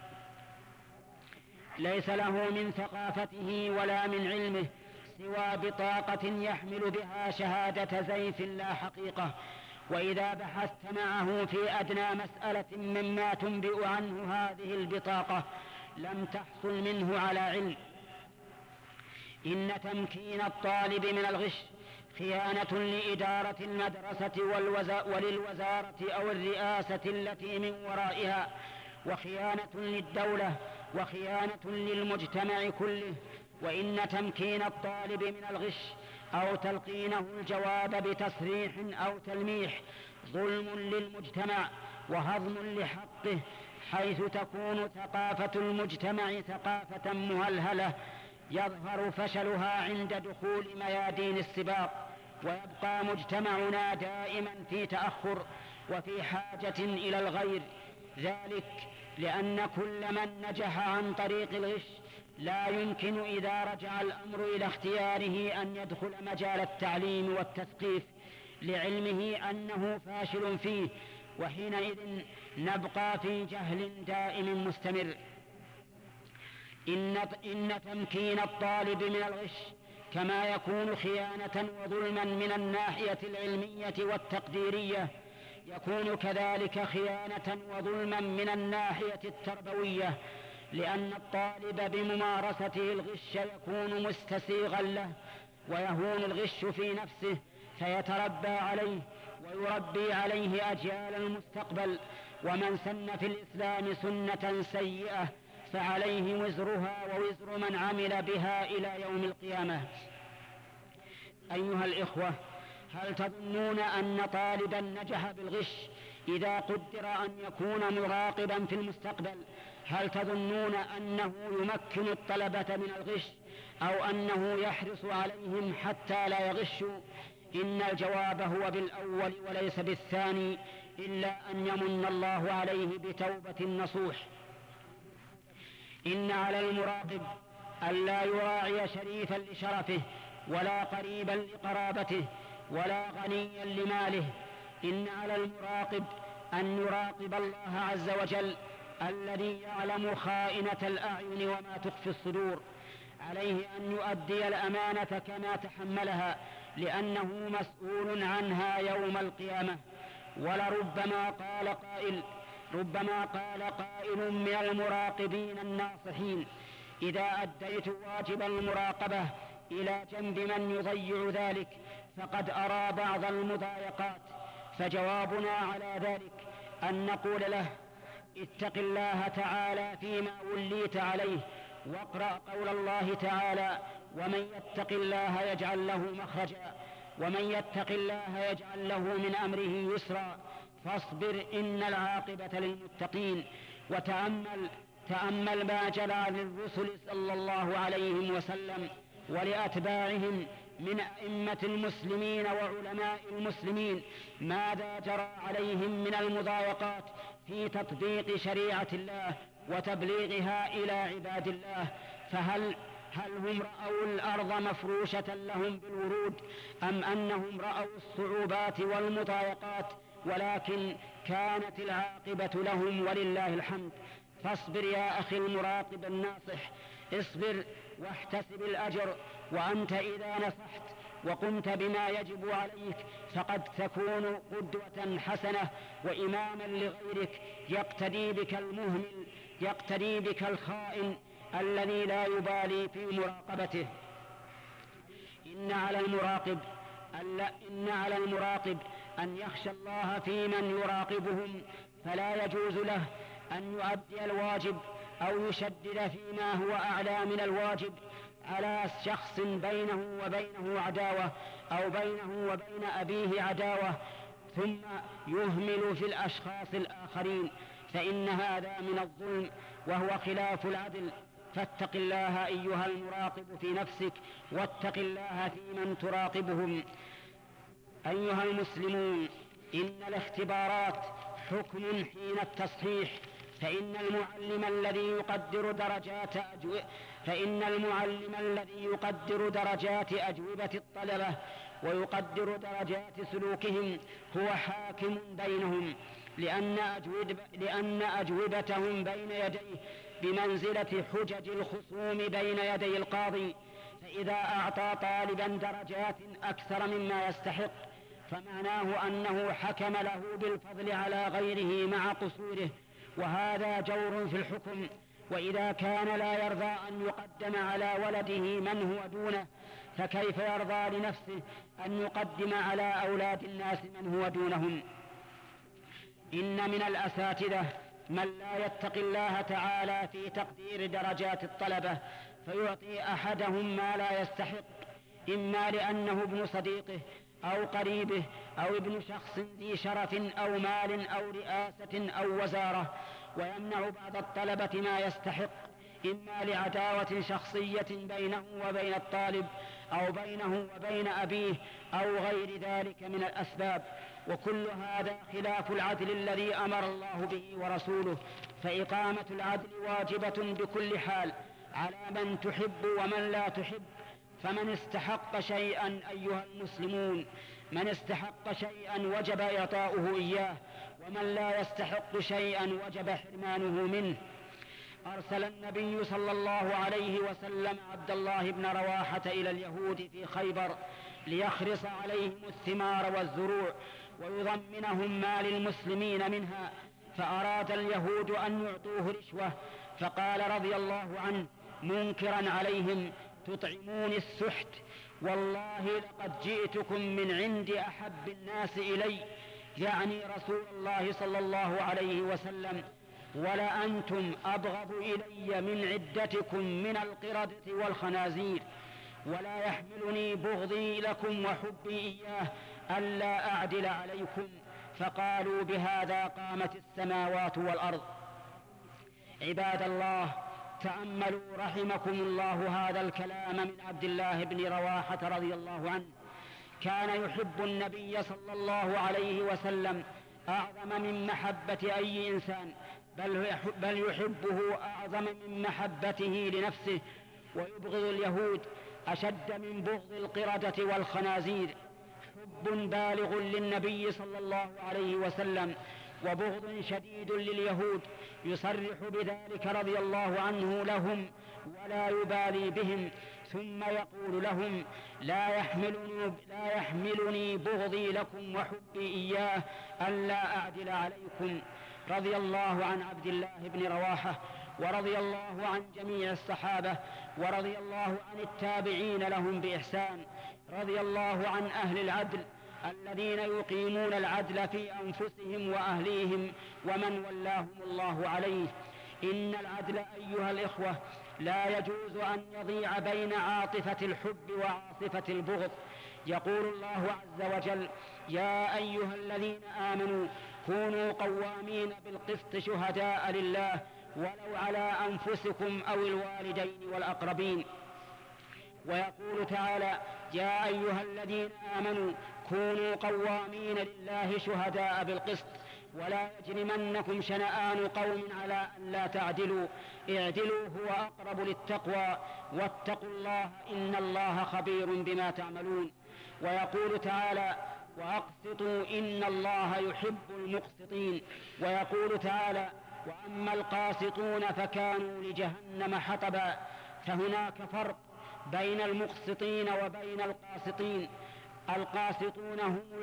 Speaker 4: ليس له من ثقافته ولا من علمه سوى بطاقة يحمل بها شهادة زيف لا حقيقة. وإذا بحثت معه في أدنى مسألة مما تنبئ عنه هذه البطاقة لم تحصل منه على علم. إن تمكين الطالب من الغش خيانة لإدارة المدرسة وللوزارة أو الرئاسة التي من ورائها، وخيانة للدولة، وخيانة للمجتمع كله. وإن تمكين الطالب من الغش أو تلقينه الجواب بتصريح أو تلميح ظلم للمجتمع وهضم لحقه، حيث تكون ثقافة المجتمع ثقافة مهلهلة يظهر فشلها عند دخول ميادين السباق، ويبقى مجتمعنا دائما في تأخر وفي حاجة إلى الغير. ذلك لأن كل من نجح عن طريق الغش لا يمكن إذا رجع الأمر إلى اختياره أن يدخل مجال التعليم والتثقيف لعلمه أنه فاشل فيه، وحينئذ نبقى في جهل دائم مستمر. إن تمكين الطالب من الغش كما يكون خيانة وظلما من الناحية العلمية والتقديرية، يكون كذلك خيانة وظلما من الناحية التربوية، لأن الطالب بممارسته الغش يكون مستسيغا له، ويهون الغش في نفسه فيتربى عليه ويربي عليه أجيال المستقبل. ومن سن في الإسلام سنة سيئة فعليه وزرها ووزر من عمل بها إلى يوم القيامة. أيها الإخوة، هل تظنون أن طالبا نجح بالغش إذا قدر أن يكون مراقبا في المستقبل، هل تظنون أنه يمكن الطلبة من الغش أو أنه يحرص عليهم حتى لا يغشوا؟ إن الجواب هو بالأول وليس بالثاني، إلا أن يمن الله عليه بتوبة نصوح. إن على المراقب ألا يراعي شريفا لشرفه، ولا قريبا لقرابته، ولا غنيا لماله. إن على المراقب أن يراقب الله عز وجل الذي يعلم خائنة الأعين وما تخفي الصدور. عليه أن يؤدي الأمانة كما تحملها، لأنه مسؤول عنها يوم القيامة. ولربما قال قائل من المراقبين الناصحين: إذا أديت واجب المراقبة إلى جنب من يضيع ذلك فقد أرى بعض المضايقات. فجوابنا على ذلك أن نقول له: اتق الله تعالى فيما وليت عليه، واقرأ قول الله تعالى: ومن يتق الله يجعل له مخرجا، ومن يتق الله يجعل له من أمره يسرا، فاصبر إن العاقبة للمتقين. وتأمل ما جرى للرسل صلى الله عليه وسلم ولأتباعهم من أئمة المسلمين وعلماء المسلمين، ماذا جرى عليهم من المضايقات في تطبيق شريعة الله وتبليغها إلى عباد الله. فهل هم رأوا الأرض مفروشة لهم بالورود، أم أنهم رأوا الصعوبات والمضايقات ولكن كانت العاقبة لهم ولله الحمد؟ فاصبر يا أخي المراقب الناصح، اصبر واحتسب الأجر، وأنت إذا نصحت وقمت بما يجب عليك فقد تكون قدوة حسنة وإماما لغيرك يقتدي بك الخائن الذي لا يبالي في مراقبته. إن على المراقب أن يخشى الله في من يراقبهم، فلا يجوز له أن يؤدي الواجب أو يشدد فيما هو أعلى من الواجب على شخص بينه وبينه عداوة أو بينه وبين أبيه عداوة ثم يهمل في الأشخاص الآخرين، فإن هذا من الظلم وهو خلاف العدل. فاتق الله أيها المراقب في نفسك، واتق الله في من تراقبهم. أيها المسلمون، إن الاختبارات حكم حين التصحيح، فإن المعلم الذي يقدر درجات أجوبة الطلبة ويقدر درجات سلوكهم هو حاكم بينهم، لأن أجوبتهم بين يديه بمنزلة حجج الخصوم بين يدي القاضي، فإذا أعطى طالبا درجات أكثر مما يستحق فمعناه أنه حكم له بالفضل على غيره مع قصوره، وهذا جور في الحكم. وإذا كان لا يرضى أن يقدم على ولده من هو دونه، فكيف يرضى لنفسه أن يقدم على أولاد الناس من هو دونهم؟ إن من الأساتذة من لا يتقي الله تعالى في تقدير درجات الطلبة فيعطي أحدهم ما لا يستحق، إما لأنه ابن صديقه أو قريبه أو ابن شخص ذي شرف أو مال أو رئاسة أو وزارة، ويمنع بعض الطلبة ما يستحق، إما لعداوة شخصية بينه وبين الطالب أو بينه وبين أبيه أو غير ذلك من الأسباب، وكل هذا خلاف العدل الذي أمر الله به ورسوله. فإقامة العدل واجبة بكل حال على من تحب ومن لا تحب. فمن استحق شيئا أيها المسلمون، من استحق شيئا وجب إعطاؤه إياه، ومن لا يستحق شيئا وجب حرمانه منه. أرسل النبي صلى الله عليه وسلم عبد الله بن رواحة إلى اليهود في خيبر ليخرص عليهم الثمار والزروع ويضمنهم ما للمسلمين منها، فأراد اليهود أن يعطوه رشوة، فقال رضي الله عنه منكرا عليهم: تطعمون السحت، والله لقد جئتكم من عند أحب الناس إلي، يعني رسول الله صلى الله عليه وسلم، ولا أنتم أبغض إلي من عدتكم من القردة والخنازير، ولا يحملني بغضي لكم وحبي إياه ألا أعدل عليكم. فقالوا: بهذا قامت السماوات والأرض. عباد الله، تأملوا رحمكم الله هذا الكلام من عبد الله بن رواحة رضي الله عنه. كان يحب النبي صلى الله عليه وسلم أعظم من محبة أي إنسان، بل يحبه أعظم من محبته لنفسه، ويبغض اليهود أشد من بغض القردة والخنازير. حب بالغ للنبي صلى الله عليه وسلم وبغض شديد لليهود، يصرح بذلك رضي الله عنه لهم ولا يبالي بهم، ثم يقول لهم: لا يحملني بغضي لكم وحبي إياه ألا أعدل عليكم. رضي الله عن عبد الله بن رواحة، ورضي الله عن جميع الصحابة، ورضي الله عن التابعين لهم بإحسان، رضي الله عن أهل العدل الذين يقيمون العدل في أنفسهم وأهليهم ومن ولاهم الله عليه. إن العدل أيها الإخوة لا يجوز أن يضيع بين عاطفة الحب وعاطفة البغض. يقول الله عز وجل: يا أيها الذين آمنوا كونوا قوامين بالقسط شهداء لله ولو على أنفسكم أو الوالدين والأقربين. ويقول تعالى: يا أيها الذين آمنوا كونوا قوامين لله شهداء بالقسط ولا يجرمنكم شنآن قوم على أن لا تعدلوا اعدلوا هو أقرب للتقوى واتقوا الله إن الله خبير بما تعملون. ويقول تعالى: وأقسطوا إن الله يحب المقسطين. ويقول تعالى: وأما القاسطون فكانوا لجهنم حطبا. فهناك فرق بين المقسطين وبين القاسطين. القاسطون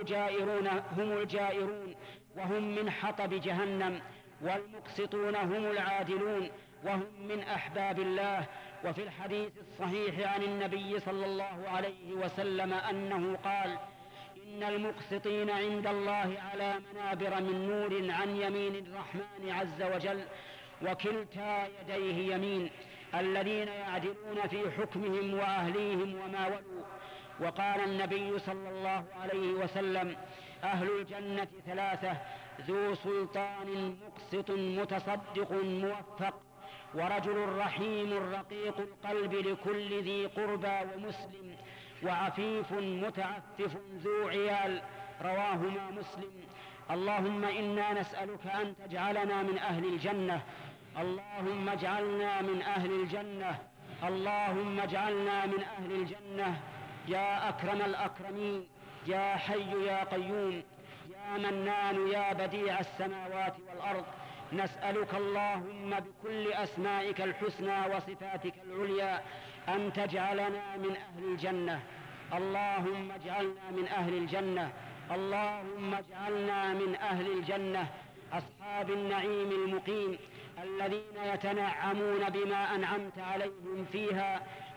Speaker 4: هم الجائرون وهم من حطب جهنم، والمقسطون هم العادلون وهم من أحباب الله. وفي الحديث الصحيح عن النبي صلى الله عليه وسلم أنه قال: إن المقسطين عند الله على منابر من نور عن يمين الرحمن عز وجل، وكلتا يديه يمين، الذين يعدلون في حكمهم وأهليهم وما ولوا. وقال النبي صلى الله عليه وسلم: أهل الجنة ثلاثة: ذو سلطان مقسط متصدق موفق، ورجل رحيم رقيق القلب لكل ذي قربى ومسلم، وعفيف متعفف ذو عيال. رواهما مسلم. اللهم إنا نسألك أن تجعلنا من أهل الجنة. اللهم اجعلنا من أهل الجنة. اللهم اجعلنا من أهل الجنة يا أكرم الأكرمين، يا حي يا قيوم، يا منان يا بديع السماوات والأرض. نسألك اللهم بكل أسمائك الحسنى وصفاتك العليا أن تجعلنا من أهل الجنة. اللهم اجعلنا من أهل الجنة. اللهم اجعلنا من أهل الجنة أصحاب النعيم المقيم، الذين يتنعمون بما أنعمت عليهم فيها،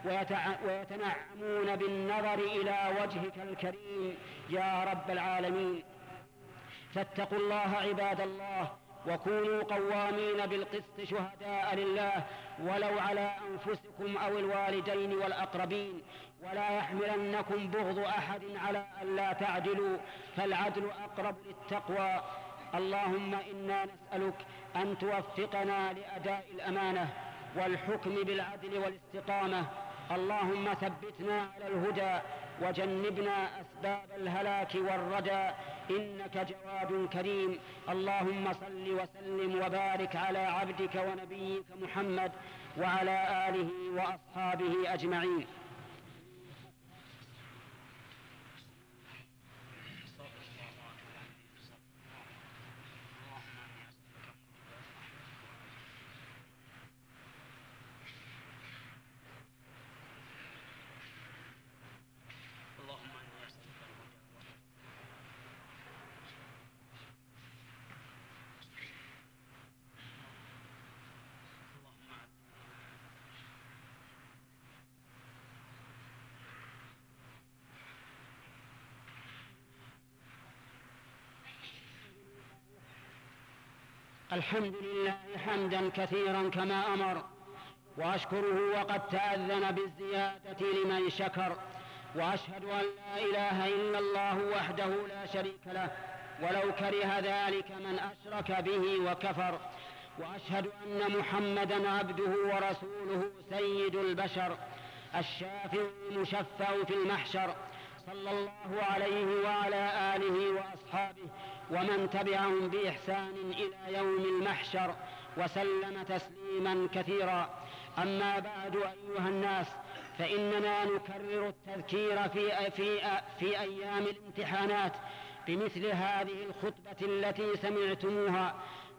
Speaker 4: ويتنعمون بالنظر إلى وجهك الكريم يا رب العالمين. فاتقوا الله عباد الله، وكونوا قوامين بالقسط شهداء لله، ولو على أنفسكم أو الوالدين والأقربين. ولا يحملنكم بغض أحد على أن لا تعدلوا، فالعدل أقرب للتقوى. اللهم إنا نسألك أن توفقنا لأداء الأمانة والحكم بالعدل والاستقامة. اللهم ثبتنا على الهدى وجنبنا أسباب الهلاك والردى، إنك جواد كريم. اللهم صل وسلم وبارك على عبدك ونبيك محمد وعلى آله وأصحابه أجمعين. الحمد لله حمدا كثيرا كما أمر، وأشكره وقد تأذن بالزيادة لمن شكر. وأشهد أن لا إله إلا الله وحده لا شريك له، ولو كره ذلك من أشرك به وكفر. وأشهد أن محمدا عبده ورسوله سيد البشر، الشافع المشفع في المحشر، صلى الله عليه وعلى آله وأصحابه ومن تبعهم بإحسان إلى يوم المحشر، وسلم تسليما كثيرا. أما بعد أيها الناس، فإننا نكرر التذكير في أيام الامتحانات بمثل هذه الخطبة التي سمعتموها،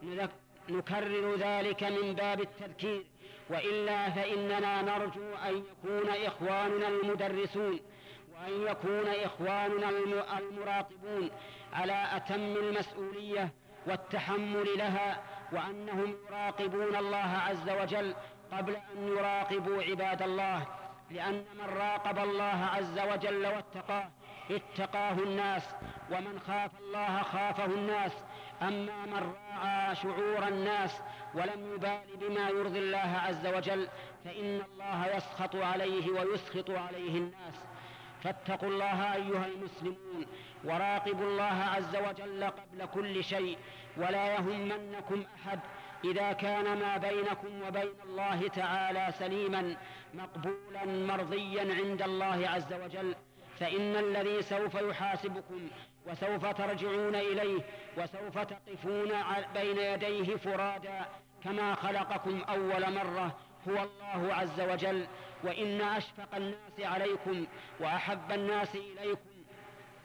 Speaker 4: نكرر ذلك من باب التذكير، وإلا فإننا نرجو أن يكون إخواننا المدرسون وأن يكون إخواننا المراقبون على أتم المسؤولية والتحمل لها، وأنهم يراقبون الله عز وجل قبل أن يراقبوا عباد الله، لأن من راقب الله عز وجل واتقاه اتقاه الناس، ومن خاف الله خافه الناس. أما من راعى شعور الناس ولم يبال بما يرضي الله عز وجل فإن الله يسخط عليه ويسخط عليه الناس. فاتقوا الله أيها المسلمون، وراقبوا الله عز وجل قبل كل شيء، ولا يهمنكم أحد إذا كان ما بينكم وبين الله تعالى سليما مقبولا مرضيا عند الله عز وجل، فإن الذي سوف يحاسبكم وسوف ترجعون إليه وسوف تقفون بين يديه فرادا كما خلقكم أول مرة هو الله عز وجل. وإن أشفق الناس عليكم وأحب الناس إليكم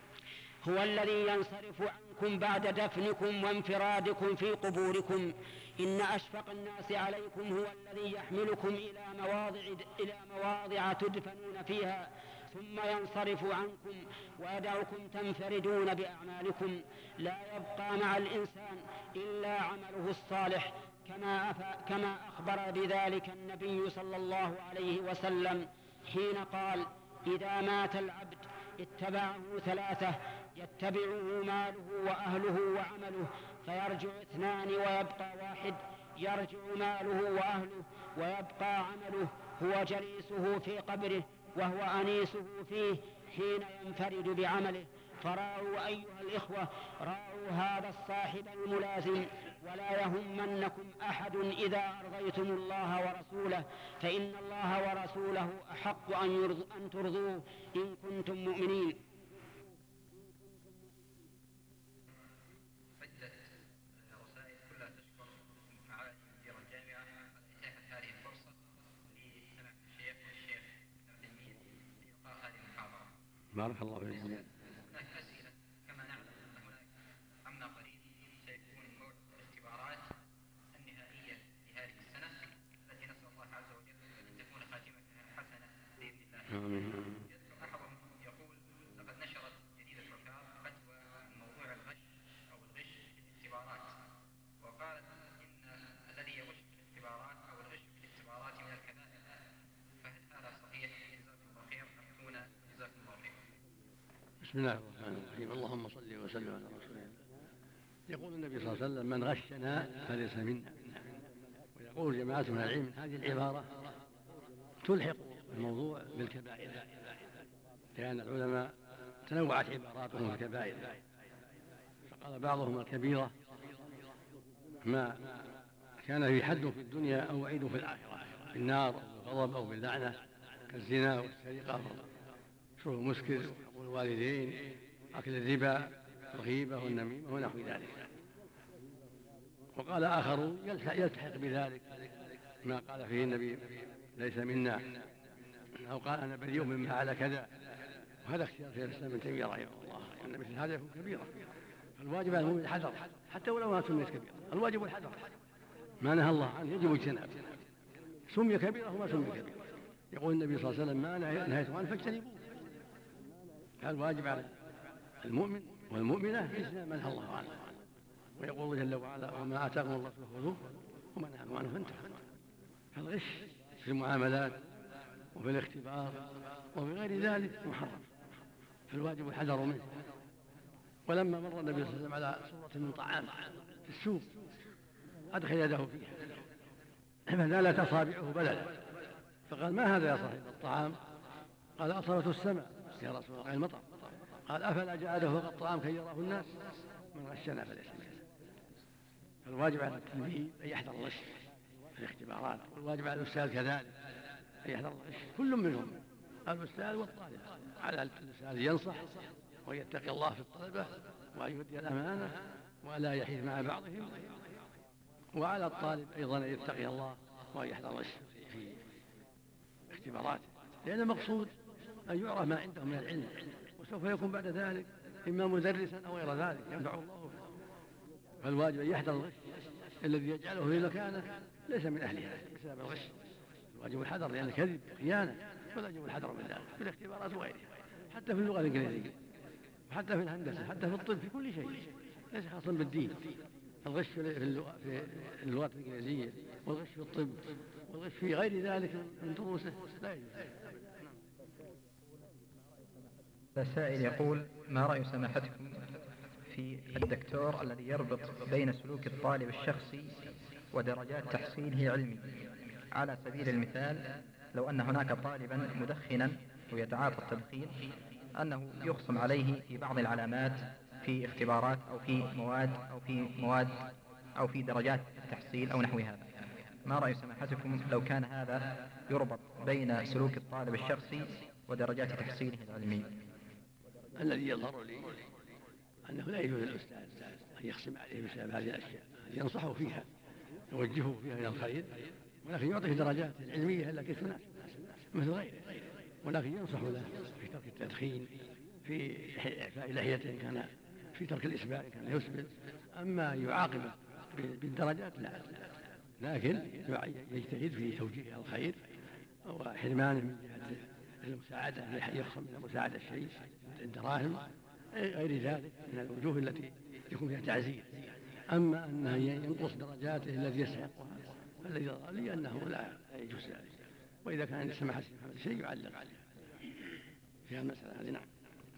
Speaker 4: هو الذي ينصرف عنكم بعد دفنكم وانفرادكم في قبوركم إن أشفق الناس عليكم هو الذي يحملكم إلى مواضع تدفنون فيها ثم ينصرف عنكم ويدعكم تنفردون بأعمالكم. لا يبقى مع الإنسان إلا عمله الصالح، كما أخبر بذلك النبي صلى الله عليه وسلم حين قال: إذا مات العبد اتبعه ثلاثة: يتبعه ماله وأهله وعمله، فيرجع اثنان ويبقى واحد. يرجع ماله وأهله ويبقى عمله، هو جليسه في قبره وهو أنيسه فيه حين ينفرد بعمله. فراعوا أيها الإخوة، راعوا هذا الصاحب الملازم، ولا يهمنكم أحد إذا أرضيتم الله ورسوله، فإن الله ورسوله أحق أن ترضوه إن كنتم مؤمنين.
Speaker 5: رسائل كلها تشكر معالي مدير الجامعة على إتاحة هذه الفرصة لسماحة الشيخ والشيخ التلميذ لإلقاء هذه المحاضرة.
Speaker 2: بارك الله فيكم.
Speaker 5: هناك أسئلة. كما نعلم أن هناك عما قريب سيكون موعد الاختبارات النهائية لهذه السنة التي نسأل الله عز وجل أن تكون خاتمتها حسنة بإذن الله.
Speaker 2: آمين.
Speaker 5: يذكر أحدهم يقول: لقد نشرت جريدة وفاق فتوى عن موضوع الغش أو الغش في الاختبارات، وقالت إن الذي يغش في الاختبارات أو الغش في الاختبارات من الكبائر، فهل هذا صحيح؟ جزاكم الله خير. أفتونا جزاكم الله خير.
Speaker 2: بسم الله الرحمن الرحيم. اللهم صل وسلم على رسول الله. يقول النبي صلى الله عليه وسلم: من غشنا فليس منا. ويقول جماعة من العلم هذه العبارة تلحق الموضوع بالكبائر، لأن العلماء تنوعت عباراتهم في الكبائر، فقال بعضهم: الكبيرة ما كان في حد في الدنيا أو وعيد في الآخرة، في النار أو بالغضب أو باللعنة، كالزنا والسرقة شرب المسكر وحقوق الوالدين، أكل الربا، الغيبة والنميمة ونحو ذلك. وقال آخرون يلتحق بذلك ما قال فيه النبي: ليس منا، أو قال: أنا بريء مما فعل كذا. وهذا اختيار شيخ الإسلام ابن تيمية رحمه الله، أن مثل هذا يكون كبيرة. فالواجب على المؤمن الحذر، حتى ولو ما سميت كبيرة، الواجب الحذر. ما نهى الله عنه يجب اجتنابه، سمي كبيرة وما سمي كبيرة. يقول النبي صلى الله عليه وسلم: ما نهيتم عنه فاجتنبوه. فالواجب على المؤمن والمؤمنة اجتناب ما نهى الله عنه. ويقول جل وعلا: وما آتاكم الله فخذوه وما نهاكم عنه فانتهوا. فالغش في المعاملات وفي الاختبار وفي غير ذلك محرم، فالواجب الحذر منه. ولما مر النبي صلى الله عليه وسلم على صورة من طعام في السوق أدخل يده فيها فنالت أصابعه بللا، فقال: ما هذا يا صاحب الطعام؟ قال: أصابته السماء يا رسول الله، المطر. قال: أفلا جعله فوق الطعام كي يراه الناس؟ من غشنا فليس منا. فالواجب على التلميذ أن يحذر الغش في الاختبارات، والواجب على الأستاذ كذلك أن يحذر الغش، كل منهم الأستاذ والطالب. على الأستاذ ينصح ويتقي الله في الطلبة وأن يؤدي الأمانة ولا يحيد مع بعضهم، وعلى الطالب أيضا أن يتقي الله وأن يحذر الغش في اختباراته، لأن المقصود أن يعرف ما عنده من العلم، وسوف يكون بعد ذلك إما مدرسا أو غير ذلك ينفع الله به. فالواجب أن يحذر الغش الذي يجعله في مكانه ليس من أهلها بسبب الغش. الواجب الحذر، لأن الكذب خيانة، والواجب الحذر من ذلك في الاختبارات وغيرها، حتى في اللغة الإنجليزية وحتى في الهندسة حتى في الطب، في كل شيء، ليس خاصا بالدين. الغش في اللغة الإنجليزية والغش في الطب والغش في غير ذلك من دروسه لا يجوز.
Speaker 6: السائل يقول: ما رأي سماحتكم في الدكتور الذي يربط بين سلوك الطالب الشخصي ودرجات تحصيله العلمي؟ على سبيل المثال، لو أن هناك طالبا مدخنا ويتعاطى التدخين، أنه يخصم عليه في بعض العلامات في اختبارات أو في درجات التحصيل أو نحو هذا. ما رأي سماحتكم لو كان هذا يربط بين سلوك الطالب الشخصي ودرجات تحصيله العلمي؟
Speaker 2: الذي يظهر لي أنه لا يجوز للأستاذ أن يخصم عليه بسبب هذه الأشياء، ينصحه فيها يوجهه فيها إلى الخير، ولكن يعطيه درجات العلمية التي تناسب مثل غيره، ولكن ينصح له في ترك التدخين، في إعفاء لحيته كان، في ترك الإسبال كان يسبل. أما يعاقبه بالدرجات لا. لكن يجتهد في توجيه الخير وحرمانه من جهة المساعدة يخصم من مساعدة الشيء الدراهم غير ذلك من الوجوه التي يكون فيها تعزير. أما أنه ينقص درجاته التي يستحقها فالذي يظهر لي أنه لا يجوز ذلك، وإذا كان السماحة محمد شيء يعلق عليه في المسألة هذه. نعم،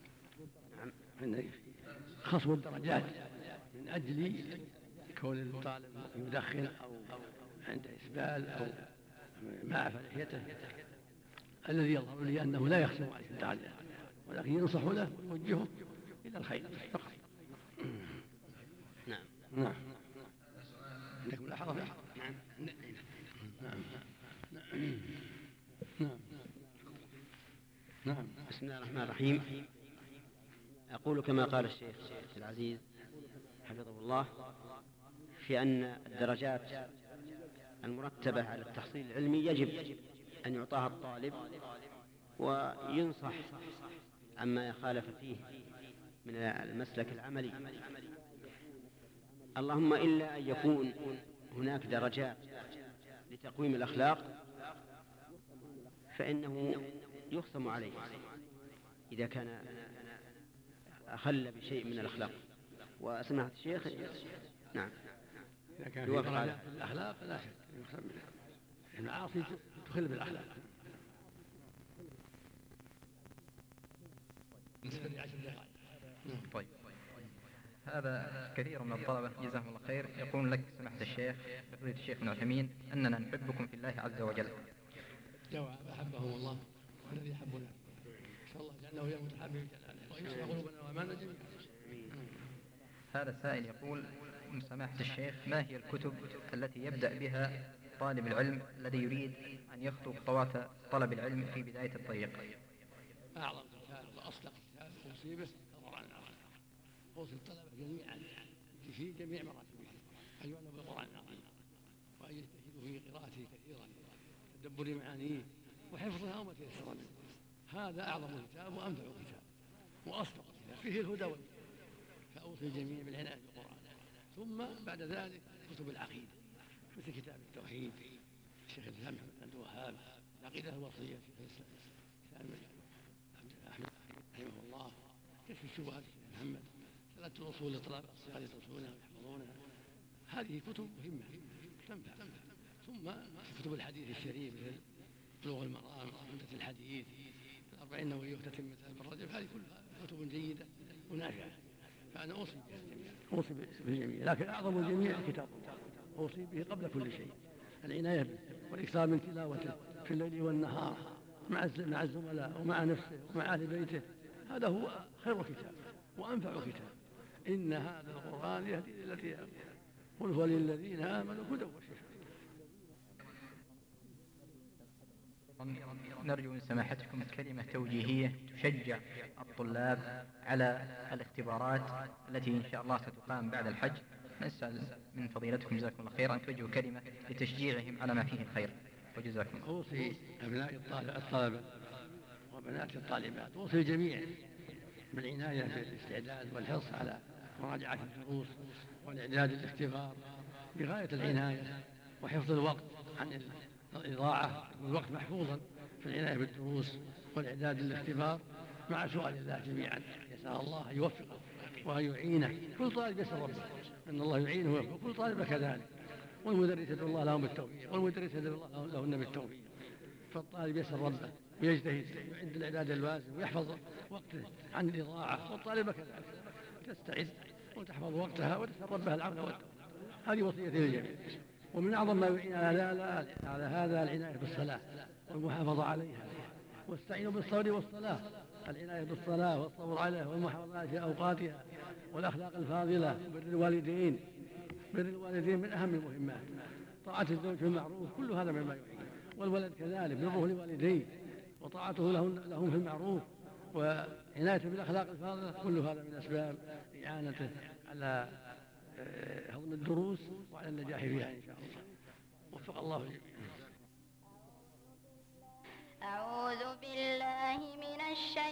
Speaker 2: خصم الدرجات من أجل كون الطالب يدخن أو عند إسبال أو مع لحيته الذي يظهر لي أنه لا يخصم عليه الدرجات، ولكن ينصح له ويوجهه إلى الخير فقط.
Speaker 7: نعم.
Speaker 2: نعم. عندكم ملاحظة؟ نعم. نعم. نعم. نعم.
Speaker 7: بسم الله الرحمن الرحيم. أقول كما قال الشيخ عبد العزيز حفظه الله في أن الدرجات المرتبة على التحصيل العلمي يجب أن يعطاها الطالب وينصح عما يخالف فيه من المسلك العملي، اللهم إلا أن يكون هناك درجات لتقويم الأخلاق فإنه يخصم عليه إذا كان أخل بشيء من الأخلاق. وسمعت الشيخ نعم
Speaker 2: إذا كان في درجات الأخلاق لا شك يخصم منها، المعاصي تخل بالأخلاق.
Speaker 6: طيب، هذا كثير من الطلبة جزاهم الله خير يقول لك سماحة الشيخ فضيلة الشيخ ابن عثيمين أننا نحبكم في الله عز وجل.
Speaker 2: جواب أحبهم الله والذي يحبنا، نسأل الله جعلنا وإياكم متحابين جلاله ويصلح قلوبنا وأعمالنا جميعا.
Speaker 6: هذا سائل يقول سماحة الشيخ ما هي الكتب التي يبدأ بها طالب العلم الذي يريد أن يخطو خطوات طلب العلم في بداية الطريق؟
Speaker 2: أعظم كتاب وأصدق كتاب أوصي به القرآن العظيم، أوصي الطلبة جميعا في جميع مراتبه أن يعنوا بالقرآن العظيم وأن يجتهدوا في قراءته كثيرا تدبر معانيه وحفظها وما تيسر منه. هذا أعظم كتاب وأنفع كتاب وأصدق كتاب فيه الهدى والنور، فأوصي الجميع بالعناية بالقرآن. ثم بعد ذلك كتب العقيدة مثل كتاب التوحيد الشيخ الإسلام محمد بن عبد الوهاب، العقيدة الوصية الشيخ الإسلام أحمد رحمه الله، كشف الشبهات الشيخ محمد، 3 أصول للطلبة الصغار يدرسونها ويحفظونها. هذه كتب مهمة تنفع. ثم كتب الحديث الشريف مثل بلوغ المرام، عمدة الحديث، 40 النووية وتتمة ابن رجب، هذه كلها كتب جيدة ونافعة، فأنا أوصي بالجميع. لكن أعظم الجميع كتاب الله أوصي به قبل كل شيء، العناية به والإكثار من تلاوته في الليل والنهار مع الزملاء ومع نفسه ومع أهل بيته. هذا هو خير كتاب وأنفع كتاب. إن هذا القرآن يهدي للتي هي قل هو للذين آمنوا هدى وشفاء.
Speaker 6: نرجو من سماحتكم كلمة توجيهية تشجع الطلاب على الاختبارات التي إن شاء الله ستقام بعد الحج. نسأل من فضيلتكم جزاكم الله خيرا أن توجهوا كلمة لتشجيعهم على ما فيه الخير وجزاكم الله.
Speaker 2: أوصي أبناء الطلبة وبنات الطالبات، أوصي الجميع بالعناية بالاستعداد والحرص على مراجعة الدروس والإعداد للاختبار بغاية العناية وحفظ الوقت عن الإضاعة، الوقت محفوظا في العناية بالدروس والإعداد للاختبار مع سؤال الله جميعا. يسأل الله أن يوفقه وأن يعينه. كل طالب يسأل ربه أن الله يعينه ويوفقه، كل طالب كذلك، والمدرس يدعو الله لهم بالتوفيق والمدرس يدعو الله لهن بالتوفيق. فالطالب يسأل ربه ويجتهد ويعد الإعداد اللازم ويحفظ وقته عن الإضاعة، والطالبة كذلك تستعد وتحفظ وقتها وتسأل ربها العون والتوفيق. هذه وصية للجميع. ومن أعظم ما يعين على هذا العناية بالصلاة والمحافظة عليها، واستعينوا بالصبر والصلاة، العناية بالصلاة والصبر عليها والمحافظة في أوقاتها والأخلاق الفاضلة. بر الوالدين من أهم المهمات، طاعة الزوج بالمعروف، كل هذا مما يعين. والولد كذلك بره لوالديه وطاعته لهم في المعروف وعنايته بالأخلاق الفاضلة، كل هذا من أسباب إعانته على هضم الدروس وعلى النجاح فيها إن شاء الله. وفق الله الجميع.
Speaker 8: أعوذ بالله من الشيطان